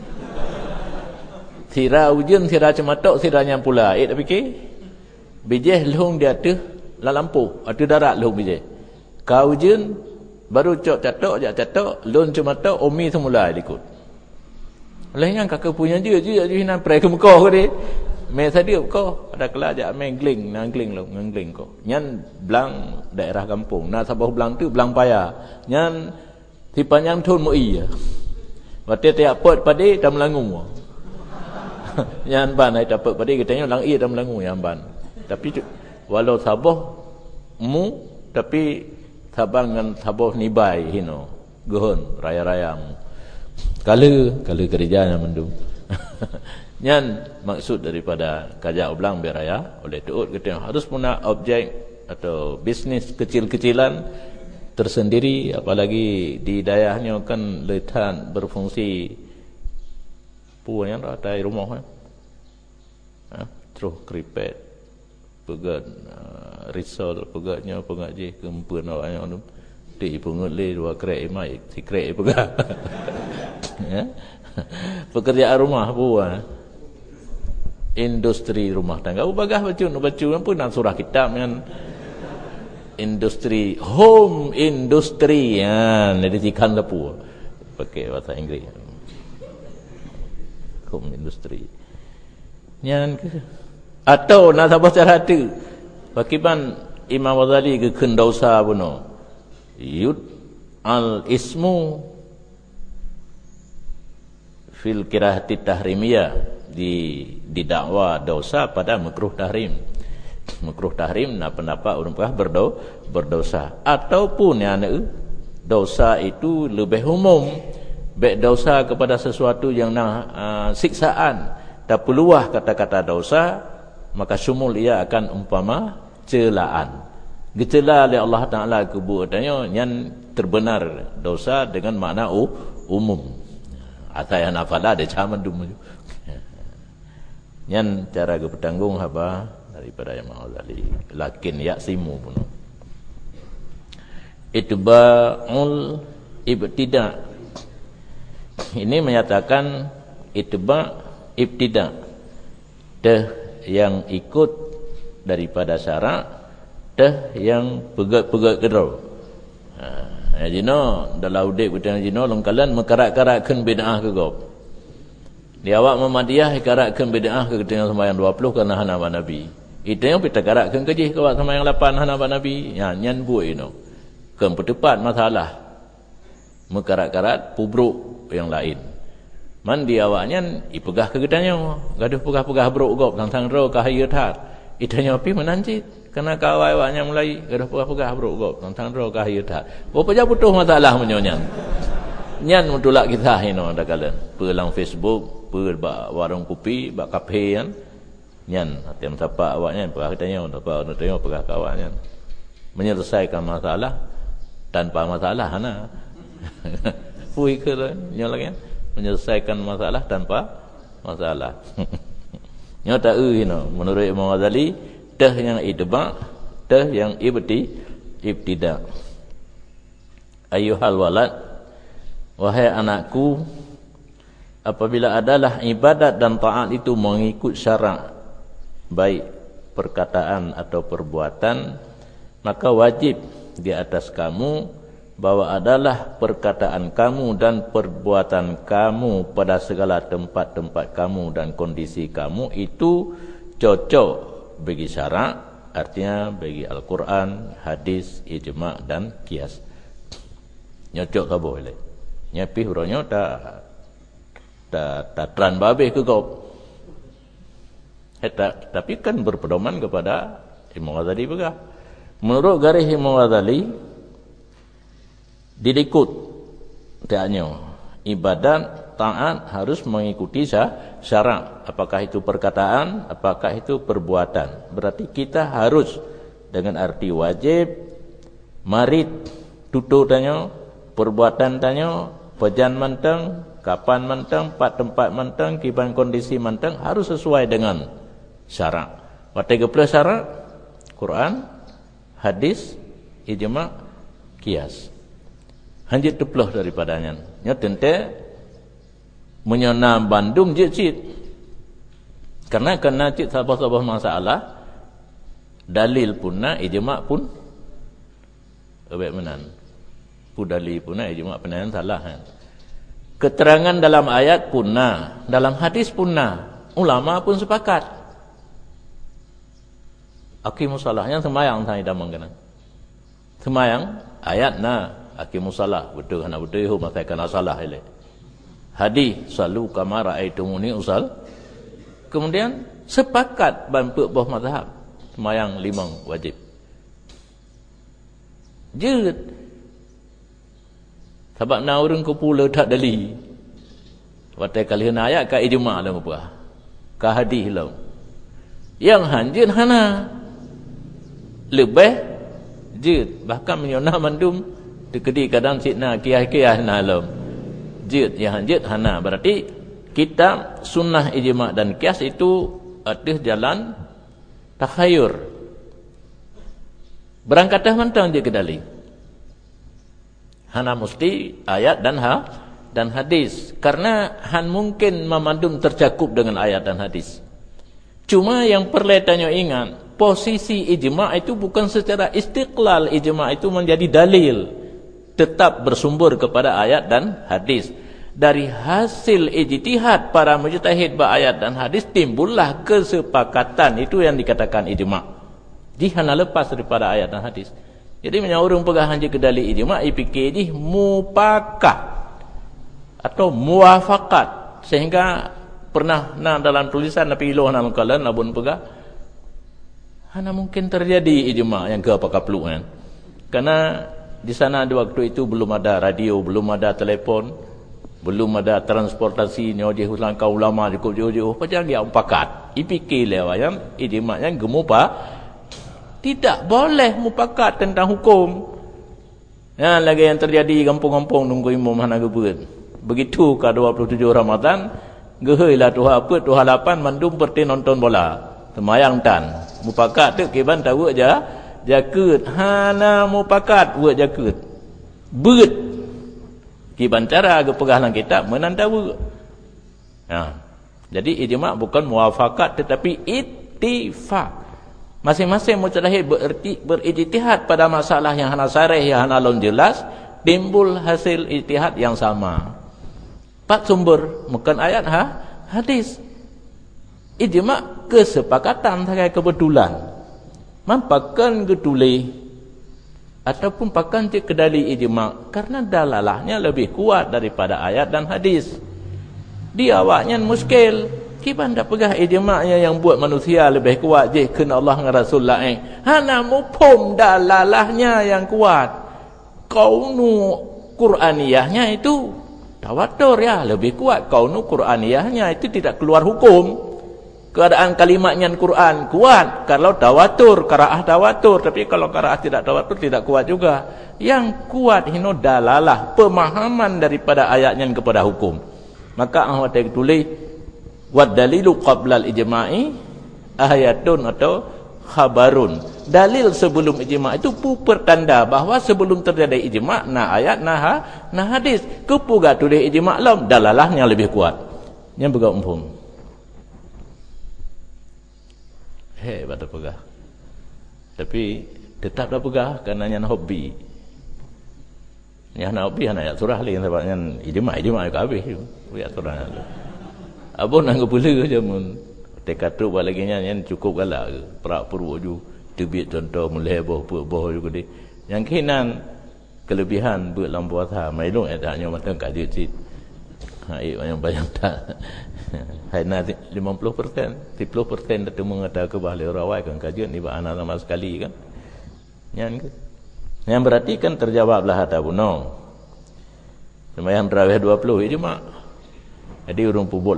sira ujian sira cematok sira nyam pula tak fikir bijih long dia tu la lampu atu darat long bijih kau ujian baru cok catok lon cematok omi semula ikut lain yang kakak punya je hinan prai ke Mekah ke dia mai sadia ko ada kelak jak main ngling ko nyan belang daerah kampung nak sabah belang tu belang paya nyan si panjang thun mo iya wate tiap pot padi dah melangu nyan ban ai dapat padi katanya lang iya dah melangu yang ban tapi walau sabah mu tapi sabang dengan sabah nibai hino gohon raya-raya mu kala kerjanya mendung nyan maksud daripada kajak ulang beraya oleh tuut kita harus punya objek atau bisnis kecil-kecilan tersendiri apalagi di daerahnya kan letan berfungsi punya ratai rumah terus kripet pegat risol pegatnya pengaji kempen awaknya tu di pungut le dua krek mai si krek pegat ya pekerjaan rumah puan industri rumah tangga bagah baca pun dalam surah kitab kan industri home industry ya jadi ikan lepu pakai bahasa Inggeris home industry nyan ke atau nak sabah cara tu bakiban Imam Ghazali ke kendausa puno yud al ismu fil kirahati tahrimiyah di dakwa dosa pada makruh tahrim nak pendapat orang berdosa ataupun yang dosa itu lebih umum baik dosa kepada sesuatu yang siksaan tak peluah kata-kata dosa maka syumul ia akan umpama celaan gecela oleh Allah Ta'ala kebuatannya yang terbenar dosa dengan makna umum ataya nafala ada caman dulu nyan cara ke petanggung apa daripada Imam Ghazali lakin yaksimu pun itba'ul ibtida ini menyatakan ibtida teh yang ikut daripada syarak teh yang pegat-pegat kedau jino dalam udip kita jino longkalan mekarat-karatkan bid'ah ke gop di awak Muhammadiyah ikaratkan bid'ah ke ketinggalan sembahyang 20 kerana hanaban Nabi. Itu yang kita karatkan kejih ke awak sembahyang 8 hanaban Nabi. Ya, nyan buat itu. Keempat masalah. Mekarat-karat pubruk yang lain. Man di awaknya ipegah ke gedanya. Gaduh pegah-pegah bruk gop tang ro kahaya tar. Itanya api menanjit. Karena kawai awaknya mulai gaduh pegah-pegah bruk gop tang ro kahaya tar. Berapa jauh putus masalah menyonya. Nyan mutulak kita hino ada kala. Pelang Facebook warung kopi bak kafe kan nyan hatiam sapa awaknya pegah katanya dapat tengok pegah kawannya menyelesaikan masalah tanpa masalah hana pui ke nyolak kan menyelesaikan masalah tanpa masalah nyata menurut Imam Ghazali teh yang idba teh yang ibtida ayyuhal walad wahai anakku apabila adalah ibadat dan taat itu mengikut syarak baik perkataan atau perbuatan maka wajib di atas kamu bahwa adalah perkataan kamu dan perbuatan kamu pada segala tempat-tempat kamu dan kondisi kamu itu cocok bagi syarak artinya bagi Al-Quran, hadis, ijma' dan kias nyocok ke boleh nyapi hurufnya tak tran babeh ke kau tapi kan berpedoman kepada Imam Ghazali juga menurut garis Imam Ghazali didikut taknya ibadat taat harus mengikuti syarak apakah itu perkataan apakah itu perbuatan berarti kita harus dengan arti wajib marid tutur tanya perbuatan tanya, pejan mentang, kapan mentang, tempat mentang, kiban kondisi mentang harus sesuai dengan syarak. Watai kepala syarak, Quran, hadis, ijma', kias. Hanjit teploh daripadanya. Nya tente menyana Bandung je cit. Karena cit sabah-sabah masalah, dalil punna, ijma' pun abek menan. Pu dalil punna, ijma' penan salah. Keterangan dalam ayat punna, dalam hadis punna, ulama pun sepakat. Aqimus salahnya semayang tang idam mangkana. Semayang ayat na aqimus salah betul kana betul hu masa kana salah ile. Hadis salu kama raaitumuni usal. Kemudian sepakat bantu boh mazhab semayang limang wajib. Jeut sebab na urang ku pula tak dali. Watai kali ayat ka ijma' lah apa? Ka hadis lah. Yang hanjin hana lebih jeut bahkan menyona mandum dekedi kadang sitna kiah-kiah na alam jeut yang hanjit hana berarti kitab sunnah ijma' dan kias itu ada jalan takhayur berangkatah mentang je kedali hana mesti ayat dan hadis karena han mungkin memandum tercakup dengan ayat dan hadis. Cuma yang perlu tanya ingat posisi ijma' itu bukan secara istiqlal ijma' itu menjadi dalil tetap bersumber kepada ayat dan hadis. Dari hasil ijtihad para mujtahid ayat dan hadis timbullah kesepakatan itu yang dikatakan ijma'. Dihana lepas daripada ayat dan hadis. Jadi menyaurung pegahan je kedali ijma' ipikir ni mupakat atau muafakat sehingga pernah dalam tulisan Nabi Iloh nama kalan abun pegah hana mungkin terjadi ijma' yang ke apakah perlu kan. Karena di sana di waktu itu belum ada radio, belum ada telefon, belum ada transportasi nyoje hulangka ulama cukup jauh-jauh macam dia umpakat. Ipikir lewayan ijma' yang gemupa tidak boleh mupakat tentang hukum. Ya lagi yang terjadi kampung-kampung nunggu imam hana gebut. Begitu ke 27 Ramadan geheuilah tuha apa tuha 8 mandum perti nonton bola. Semayang tan. Mupakat tu kiban tahu aja jakut hana mupakat buat jakut. Beut. Kiban cara ke pegahlan kitab menandawa. Ya. Jadi ijma' bukan muafakat tetapi ittifaq. Masing-masing mujtahid berijtihad pada masalah yang hana sarih yang hana lon jelas timbul hasil ijtihad yang sama. Empat sumber bukan ayat hadis. Ijma' kesepakatan sebagai kebetulan. Mampakan geduli ataupun pakan je kedali ijma' karena dalalahnya lebih kuat daripada ayat dan hadis. Dia awaknya muskil. Kiban dak pegah ijma'nya yang buat manusia lebih kuat je kena Allah dengan Rasul lain. Hana mupum dalalahnya yang kuat. Kaunu Qur'aniyahnya itu tawatur ya lebih kuat. Kaunu Qur'aniyahnya itu tidak keluar hukum. Keadaan kalimatnya Quran kuat kalau tawatur, qiraah tawatur, tapi kalau qiraah tidak tawatur tidak kuat juga. Yang kuat hino dalalah pemahaman daripada ayatnya kepada hukum. Maka ahwat tulis wad dalilu qabla al-ijma'i ayatun atau khabarun. Dalil sebelum ijma' itu pertanda bahawa sebelum terjadi ijma' na ayat na hadis kepuga tulis ijma' lam dalalahnya lebih kuat. Yang bergak umpum. Hebat dah pegah. Tapi tetap dah pegah kerana yang hobi. Yang hobi anak ayat surah lagi sebabnya ijma' ke habis ayat surah. Abang nak kepala je mun tekad tu lagi yang cukup galak ke perak perut ju tebit contoh mulai boh juga dia yang kinan kelebihan buat lam puasa mailung adanya macam kaji cit yang banyak tak hanya 50% 10% datang mengata ke bahaya rawai kan kajian ni bahana sama sekali kan yang berarti kan terjawablah hata buno sembahyang tarawih 20 ijma' jadi urung pubuk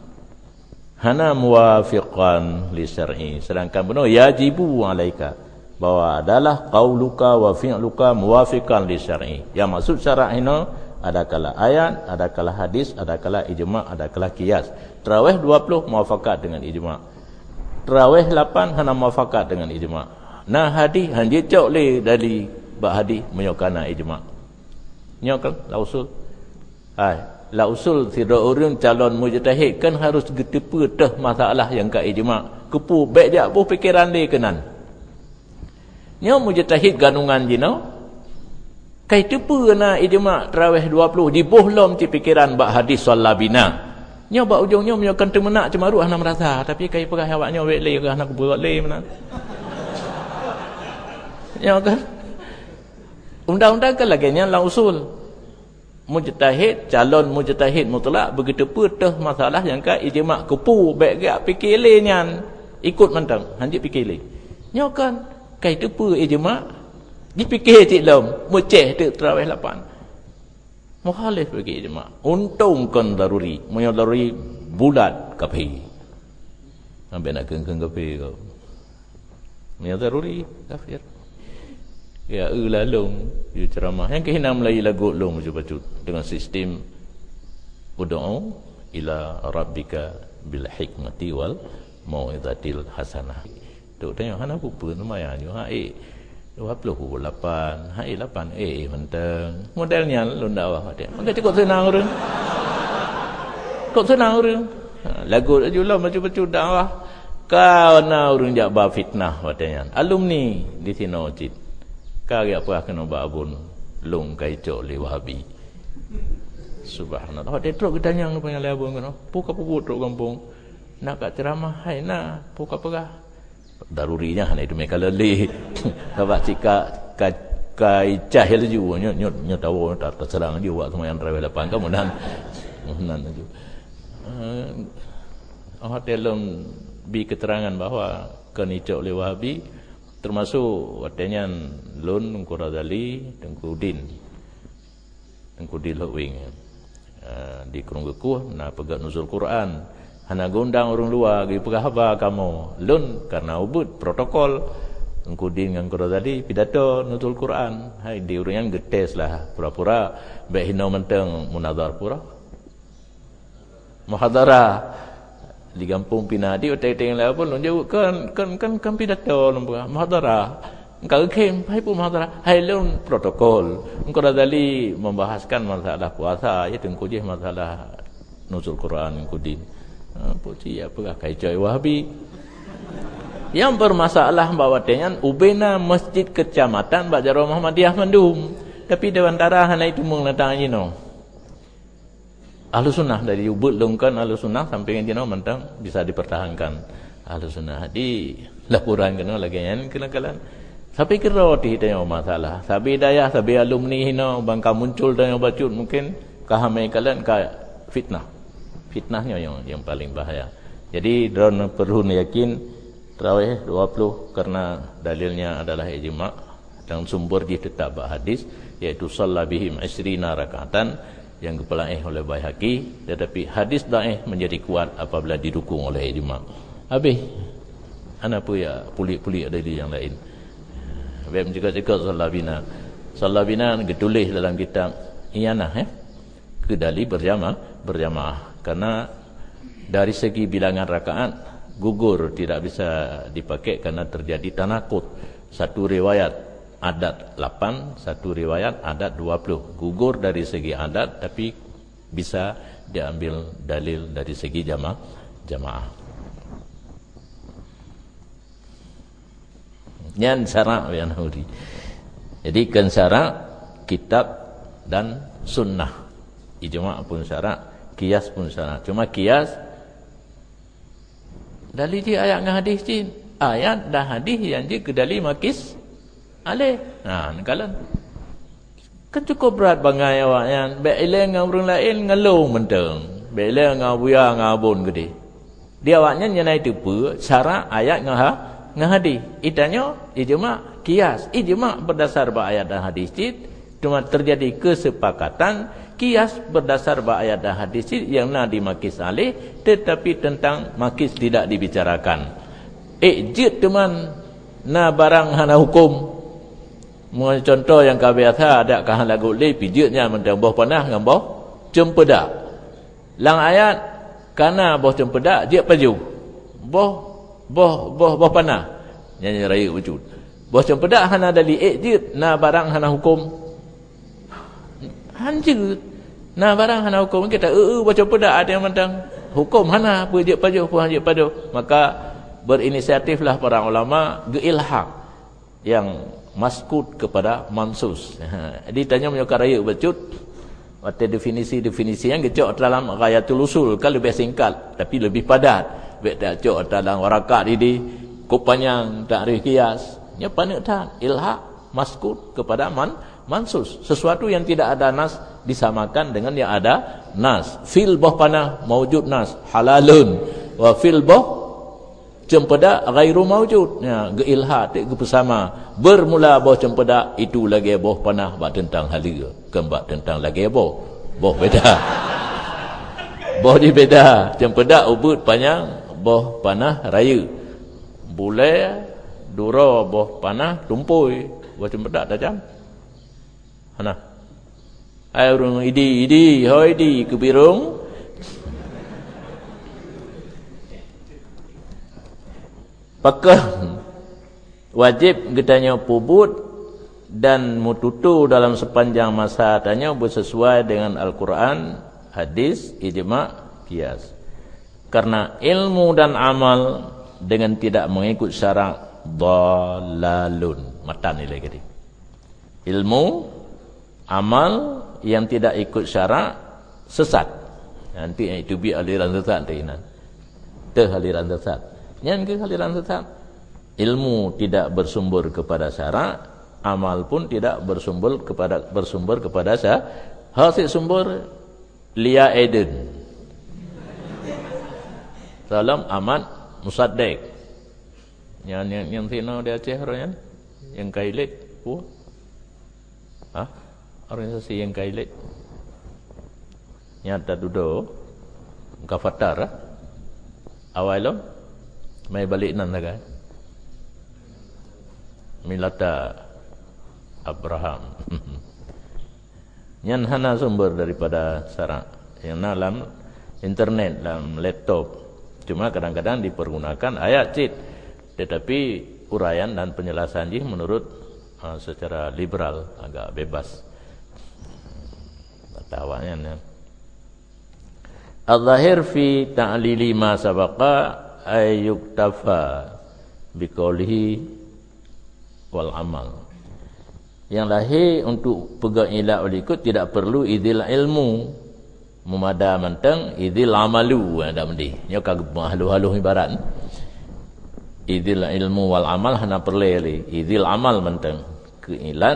8 hana muwafiqan li syar'i sedangkan benar yajibu alaika bahwa adalah qauluka wa fi'luka muwafiqan li syar'i. Yang maksud syarak ini adakala ayat, adakala hadis, adakala ijma', adakala qiyas. Tarawih 20 muafakat dengan ijma'. Tarawih 8 hana muafakat dengan ijma'. Nah hadis hanji cok le dari bak hadis menyokana ijma'. Nyokal la usul. La usul tidak orang calon mujtahid kan harus getepa teh masalah yang ka ijma'. Kepu baik dia pun fikiran dia kenan. Nya mujtahid ganungan jino. Kai tepa na ijma' tarawih 20 di bohlom ti fikiran bak hadis sallabina. Nya bak ujungnya menyokan temenak cemaru ana merasa tapi kai perah awaknya wek le ke nak buat le mana. Ya kan? Undang-undang kan lagi nya la usul. Mujtahid, calon mujtahid mutlak begitu petah masalah yang ka ijma' kepu baik gak fikir le nyan ikut mentang hanji fikir le. Nya kan kai tepa ijma' dipikir cik lom meceh tu tarawih 8. Mukhalif bagi ijma'. Untungkan daruri. Punya daruri bulat kafir. Sampai nak kengkeng kafir kau. Punya daruri kafir. Ya lalung you ceramah. Yang kehina Melayu lagu long baca dengan sistem ud'u ila rabbika bil hikmati wal mau'izatil hasanah. Tu tengok hana apa lumayan you. 28 hai 8 mentang modelnya lu ndak awak dia maka cukup senang orang kok senang orang lagu jual macam-macam dakwah kau na orang jak ba fitnah katanya alumni di sini ojit kau ya apa kena ba abun long kai cok le wahabi subhanallah dia teruk gedanya lu punya labun kan puka teruk kampung nak kat ceramah hai na puka perah darurinya hanya itu mereka lelih sebab jika kai jahil juga nyot tahu tak terserang dia buat semua yang terawih 8 kemudian itu dalam bi keterangan bahawa kenicok oleh Wahabi termasuk watenya lun Quradali Tengkudin Lowing di Kerunggeku na pegat nuzul Quran hana gondang orang luar gi pegahaba kamu lun karena ubud protokol engkudin dengan Quradali pidato nuzul Quran hai di orang yang getes lah pura-pura baik hino menteng munazar pura muhadharah di kampung Pinadi otek-otek lah pun jauh kan pidato muhadharah engkau kem hai pun muhadharah hai lun protokol Quradali membahaskan masalah puasa iaitu engkudih masalah nuzul Quran engkudin puji apakah kaitai Wahabi yang bermasalah bawatenya ubena masjid kecamatan Bajarul Muhammadiyah Mendum tapi dewan darah hana itu mengetang jino Ahlus Sunnah dari ubud longkan Ahlus Sunnah sampai jino mentang bisa dipertahankan Ahlus Sunnah di laporan kena lagi yang kena-kena sampai kira di tanya masalah sabi daya sabi alumni hino bangka muncul dan bacut mungkin kahamai kalian ka fitnahnya yang paling bahaya. Jadi drone perlu yakin tarawih 20 karena dalilnya adalah ijma' dan sumber dia tetap hadis yaitu shallabihim 20 rakaatan yang dipelaih oleh Baihaqi tetapi hadis dhaif menjadi kuat apabila didukung oleh ijma'. Habis ana apa ya pulik-pulik dari yang lain. Habis juga shallabina ditulis dalam kitab Iyanah kedali berjamaah karena dari segi bilangan rakaat gugur tidak bisa dipakai karena terjadi tanakut satu riwayat adat 8 satu riwayat adat 20 gugur dari segi adat tapi bisa diambil dalil dari segi jamaah yang syarak yang huri jadi kan syarak kitab dan sunnah ijma' pun syarak kias pun sana. Cuma kias dalil dia ayat dengan hadis cin. Ayat dan hadis yang dia kedali makis alih. Nah, nekalan. Kan cukup berat bangai awaknya. Baik ilang dengan orang lain ngelung menteng. Baik ilang dengan buya dengan abun gede. Dia awaknya nyenai tepa syarat ayat dengan hadis. Itanya ijma' kias. Ijma' berdasar ayat dan hadis cin. Cuma terjadi kesepakatan kias berdasar ayat dan hadis yang nak dimakis alih tetapi tentang makis tidak dibicarakan. Ijid teman na barang hana hukum. Contoh yang biasa ada kah lagu li pijitnya mentang boh panah ngam boh cempedak. Lang ayat kana boh cempedak dia paju. Boh panah. Nyanyi raya wujud. Boh cempedak hana dali jit na barang hana hukum. Hanjut. Na barang hana hukum kita boh cempedak ada yang mentang hukum hana pujit paju pujit paju. Maka berinisiatiflah para ulama geilhaq yang maskut kepada mansus. Ditanya menyokar raya becut. Waktu definisi-definisi yang gecok dalam ghayatul usul kan lebih singkat tapi lebih padat. Beda cok dalam warakat ini cukup panjang takrif kias. Nya panik tak ilhaq maskut kepada mansus. Sesuatu yang tidak ada nas disamakan dengan yang ada nas. Fil boh panah maujud nas halalun wa fil boh cempedak ghairu maujud. Ya, geilhad ke bersama. Bermula boh cempedak itu lagi boh panah bak tentang halia. Kembak tentang lagi boh beda. Boh di beda. Cempedak ubud panjang, boh panah raya. Boleh dura boh panah tumpui. Boh cempedak tajam. Hana. Ai urung idi hoidi ke birung. Pakah wajib getanya pubut dan mututu dalam sepanjang masa tanya bersesuai dengan Al-Quran, hadis, ijma', qiyas. Karena ilmu dan amal dengan tidak mengikut syarak dhalalun. Matan ni lagi. Ilmu, amal yang tidak ikut syarak sesat. Nanti itu bi aliran sesat tadinan. Aliran sesat. Yang ke aliran sesat. Ilmu tidak bersumber kepada syarak, amal pun tidak bersumber kepada syarak. Hasil sumber liya eden. Salam amat musaddiq. Yang sino di Aceh orang yang kailit. Organisasi yang kailit. Nyata dudo kafatar awalom mai balik nan laga milata Abraham. Yang hana sumber daripada syarak yang dalam internet, dalam laptop. Cuma kadang-kadang dipergunakan ayat cit, tetapi uraian dan penjelasan dia menurut secara liberal, agak bebas. Tawanya. Al-zahir fi ta'lili ma sabaqa ay yuktafa biqaulihi wal amal. Yang lahir untuk pegang ilah ikut tidak perlu idil ilmu memada mentang idil amalu ada mendi. Nya kagak halu-halu ibarat. Idil ilmu wal amal hana perlu idil amal mentang keilat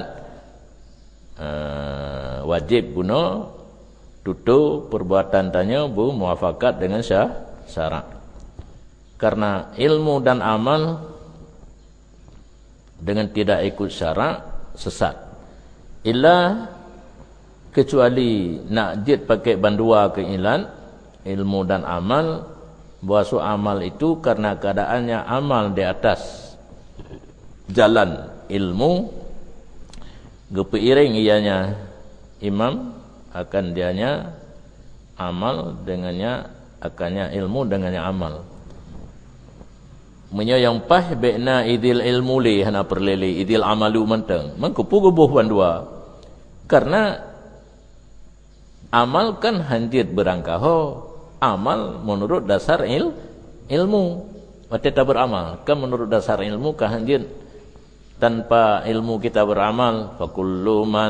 wajib guna tutu perbuatan tanya bu muafakat dengan syarak. Karena ilmu dan amal dengan tidak ikut syarak sesat. Illa kecuali nak jid pakai bandua keilan ilmu dan amal, bahwa amal itu karena keadaannya amal di atas jalan ilmu, gepeiring ianya imam akan dianya amal dengannya akannya ilmu dengannya amal. Menyo yang pah be'na idil ilmu li hana perleli idil amalu menteng mangkupu gebuh bandua. Karena amal kan hanjit berangkaho, amal menurut dasar ilmu. Kita beramal kan menurut dasar ilmu kah hanjit. Tanpa ilmu kita beramal, fakullu man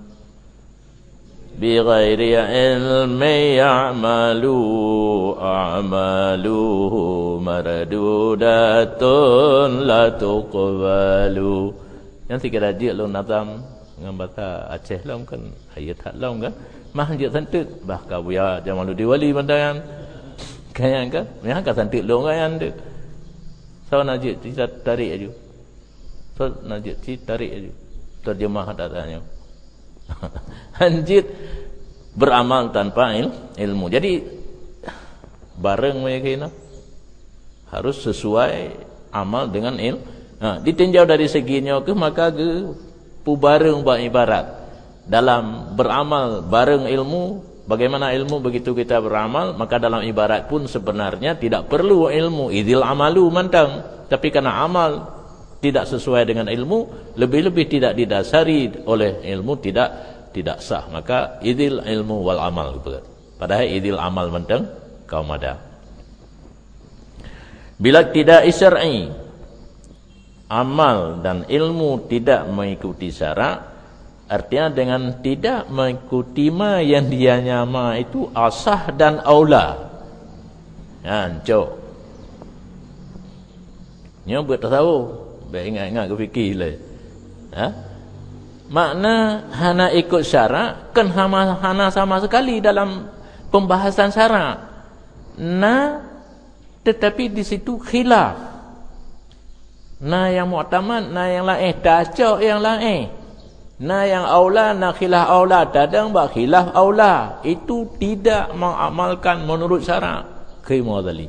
bi ghairi ilmi ya'malu a'maluhu mardudatun la tuqbalu. Yang tiga rajik lo nazam dengan bahasa Aceh lah kan ayat lah kan mah hanjit santik bah kabuya jamalu diwali bandayan kayan kan yang kan santik lo kayan tu so najik kita tarik aja. So najik tarik aja. Terjemah datanya. Hanjit beramal tanpa ilmu. Jadi bareng mereka ini harus sesuai amal dengan Ditinjau dari seginya ke maka ke bareng ibarat dalam beramal bareng ilmu. Bagaimana ilmu begitu kita beramal, maka dalam ibarat pun sebenarnya tidak perlu ilmu. Idzil amalu mantang. Tapi karena amal tidak sesuai dengan ilmu, lebih-lebih tidak didasari oleh ilmu, tidak sah. Maka idzil ilmu wal amal. Padahal idzil amal mantang kaum ada. Bila tidak syar'i, amal dan ilmu tidak mengikuti syarak, artinya dengan tidak mengikuti ma yang dia nyama itu asah dan aula. Cok. Nyo buat tahu, baik ingat ke fikir lah. Makna hana ikut syarak kan hana sama sekali dalam pembahasan syarak. Tetapi di situ khilaf. Yang mu'tamad, yang lain, dacok yang lain. Yang aula, khilaf aula, dadang bak khilaf aula. Itu tidak mengamalkan menurut syarak. Khimadali.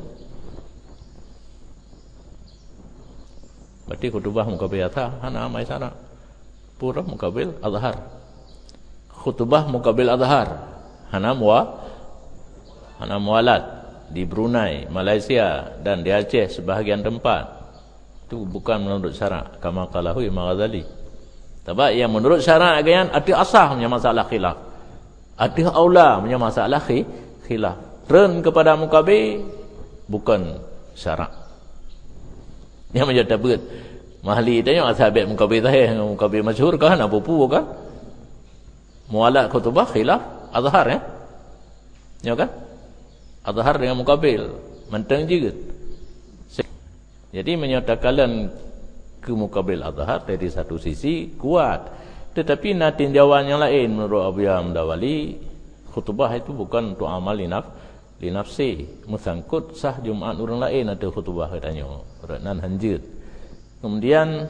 Berarti khutbah mukabil athar, hana amai syarak. Pura mukabil azhar. Khutbah mukabil azhar. Hana mualat. Di Brunei, Malaysia dan di Aceh sebahagian tempat. Itu bukan menurut syarak. Kama qalahu Imam Ghazali. Sebab yang menurut syarak kan ada asah punya masalah khilaf. Ada aula punya masalah khilaf. Ren kepada mukabil bukan syarak. Yang menjadi tabut. Mahli tanya sahabat mukabil zahir dengan mukabil masyhur kan apa pu kan? Mualat khutbah khilaf azhar ya. Ya kan? Azhar dengan mukabil mentang juga. Jadi menyatakan ke mukabil azhar dari satu sisi kuat, tetapi tinjauan yang lain menurut Abu Yahya Dawali, khutbah itu bukan untuk amal linafsi, musangkut sah Jumaat orang lain ada khutbah katanya, nan hanjut. Kemudian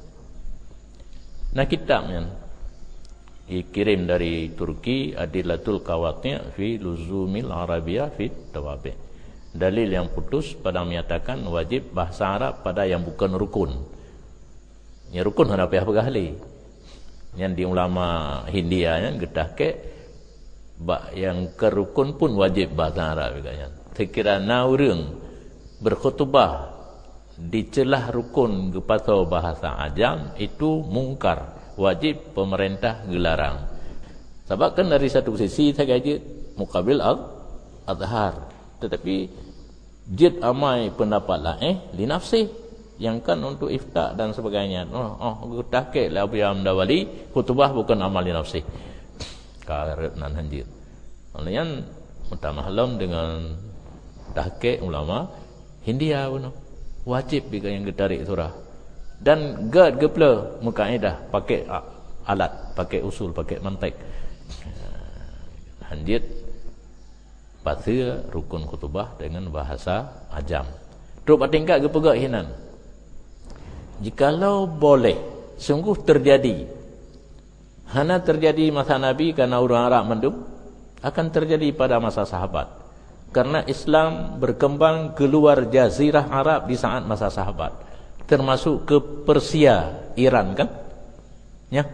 kitabnya dikirim dari Turki, Adilatul Qawati' fi Luzumil Arabiyah fi Tawabi'. Dalil yang putus pada menyatakan wajib bahasa Arab pada yang bukan rukun. Yang rukun ada pihak ahli. Yang di ulama Hindia yang getah ke yang kerukun pun wajib bahasa Arab katanya. Sekiranya orang berkhutbah di celah rukun kepada bahasa ajam itu mungkar, wajib pemerintah gelarang. Sebab kan dari satu sisi saya kaji mukabil azhar, tetapi jid amai pendapat lain li nafsi yang kan untuk iftak dan sebagainya. Tahqiq la Abu Yahya Dawali, khutbah bukan amal li nafsi. Karet nan hanjir. Kemudian mutamahlam dengan tahqiq ulama Hindia pun wajib bagi yang getarik surah. Dan gad gepla mukaidah pakai alat, pakai usul, pakai mantik. Hanjir bahasa rukun khutbah dengan bahasa ajam. Teruk tingkat ke pegak hinan. Jikalau boleh, sungguh terjadi. Hana terjadi masa Nabi karena orang Arab mendum, akan terjadi pada masa sahabat. Karena Islam berkembang keluar jazirah Arab di saat masa sahabat. Termasuk ke Persia, Iran kan? Ya.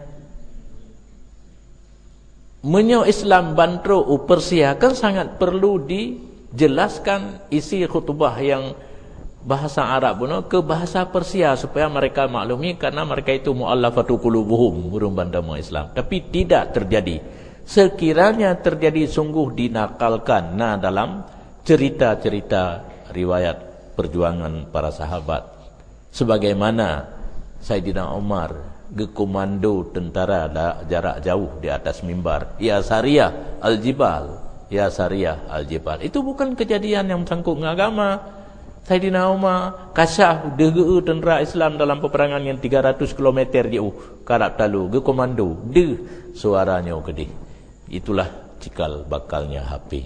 Menyo Islam bantro Persia kan sangat perlu dijelaskan isi khutbah yang bahasa Arab pun ke bahasa Persia supaya mereka maklumi, karena mereka itu mu'allafatu qulubuhum, burung bandama Islam. Tapi tidak terjadi. Sekiranya terjadi sungguh dinakalkan dalam cerita-cerita riwayat perjuangan para sahabat. Sebagaimana Sayyidina Umar gekomando tentara jarak jauh di atas mimbar, ya Sariyah al-Jibal, ya Sariyah al-Jibal. Itu bukan kejadian yang sangkut dengan agama. Sayyidina Umar kasyaf degeu tentera Islam dalam peperangan yang 300 km jauh karab talu ge komando de suaranya gede. Itulah cikal bakalnya HP.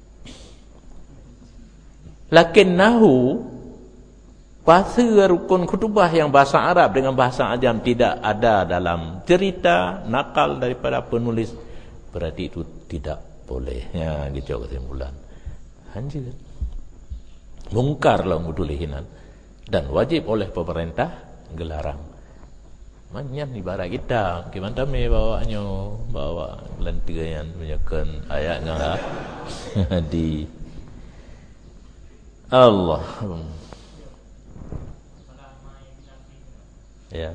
Lakinnahu bahasa rukun khutbah yang bahasa Arab dengan bahasa ajam tidak ada dalam cerita nakal daripada penulis, berarti itu tidak boleh. Ya gitu kesimpulan. Anjir. Mungkar lah mudulihinan dan wajib oleh pemerintah gelarang. Manyan ibarat kita, gimana me bawa lantian menyakan ayat ngah di Allah. Ya.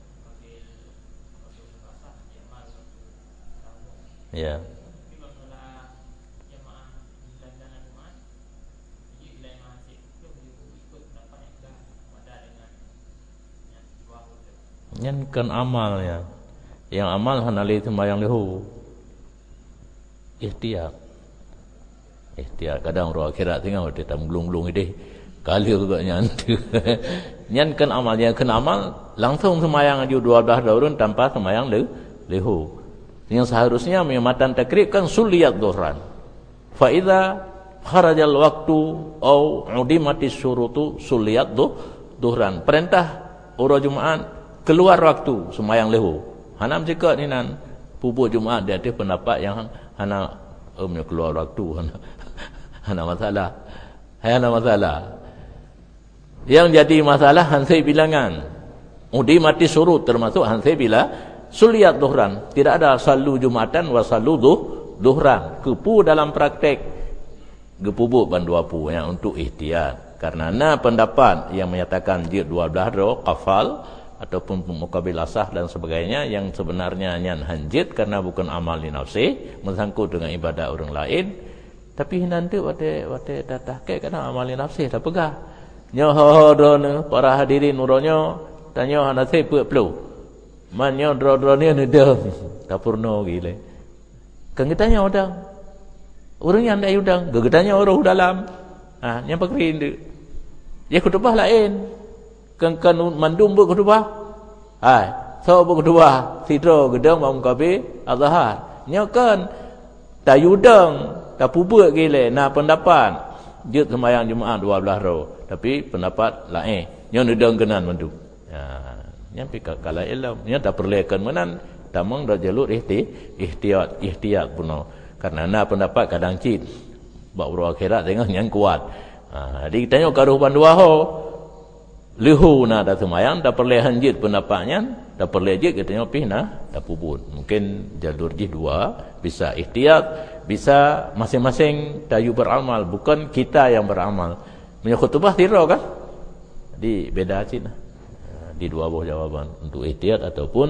Ya. Nyan kan amal ya. Yang amal hanali sembahyang lehu. Ikhtiar. Kadang orang akhirat tengok dia tak belung-belung ide. Kali juga nyan. Nyan kan amal, yang kan amal langsung sembahyang aju 12 daurun tanpa sembahyang lehu. Yang seharusnya matan takrib kan suliyat dhuhran. Fa idza kharajal waqtu au udimatis syurutu suliyat dhuhran. Perintah orang Jumaat keluar waktu sembahyang lehu. Hana cakap ni nan pupuk Jumaat dia ada pendapat yang hana keluar waktu. Hana masalah. Hana masalah. Yang jadi masalah hansai bilangan. Udi mati surut termasuk hansai bila suliyat dhuhran. Tidak ada salu Jumatan wa salu dhuhran. Kepu dalam praktek gepubuk banduapu yang untuk ihtiyat. Karena pendapat yang menyatakan jid 12 ro qafal ataupun mukabil asah dan sebagainya yang sebenarnya nyan hanjit karena bukan amal li nafsi, mengsangkut dengan ibadat orang lain. Tapi nanti wate datah ke kadang amal li nafsi tak pegah. Nyo don para hadirin nuronyo tanyo hanase pelu. Manyo dro-drone ni dem tapurno gile. Kan kitanya udang. Orang yang ada udang, gegetanya orang dalam. Yang pakrin dia. Ya khutbah lain. Kan mandum buat khutbah. So buat khutbah sidro gedang mau kabe azhar. Nyokan tayudang tapubuk gile na pendapat jut sembahyang Jumaat 12 ro. Tapi pendapat lain. Nyo nedang kenan mandum. Yang pika kala ilmu. Nyo tak perlekan menan tamang dah jalur ihtiyat puno. Karena pendapat kadang cit. Bak bro akhirat tengok yang kuat. Jadi kita tengok karupan dua ho. Lihu dah semayang, dah perleh hanjit pendapatnya, dah perleh jit kita tengok pihna, dah pubut. Mungkin jalur jih dua, bisa ihtiyat, bisa masing-masing tayu beramal, bukan kita yang beramal. Punya khutbah tiro kan? Jadi beda cit. Di dua buah jawaban untuk ihtiyat ataupun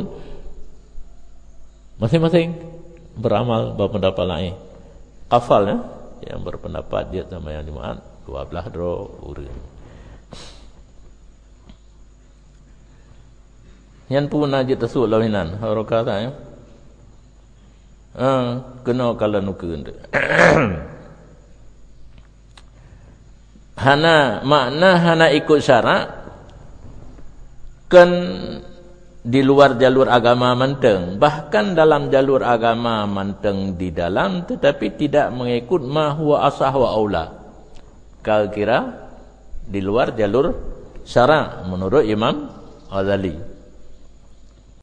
masing-masing beramal berpendapat lain. Kafal ya, yang berpendapat dia sama yang Jumaat 12 dro urang. Yang pun najis tasuk lawinan harokat ya. Kena kala nukeun. Hana ikut syarat kan di luar jalur agama manteng, bahkan dalam jalur agama manteng di dalam, tetapi tidak mengikut ma huwa asah wa aula. Kira di luar jalur syarak menurut Imam Ghazali.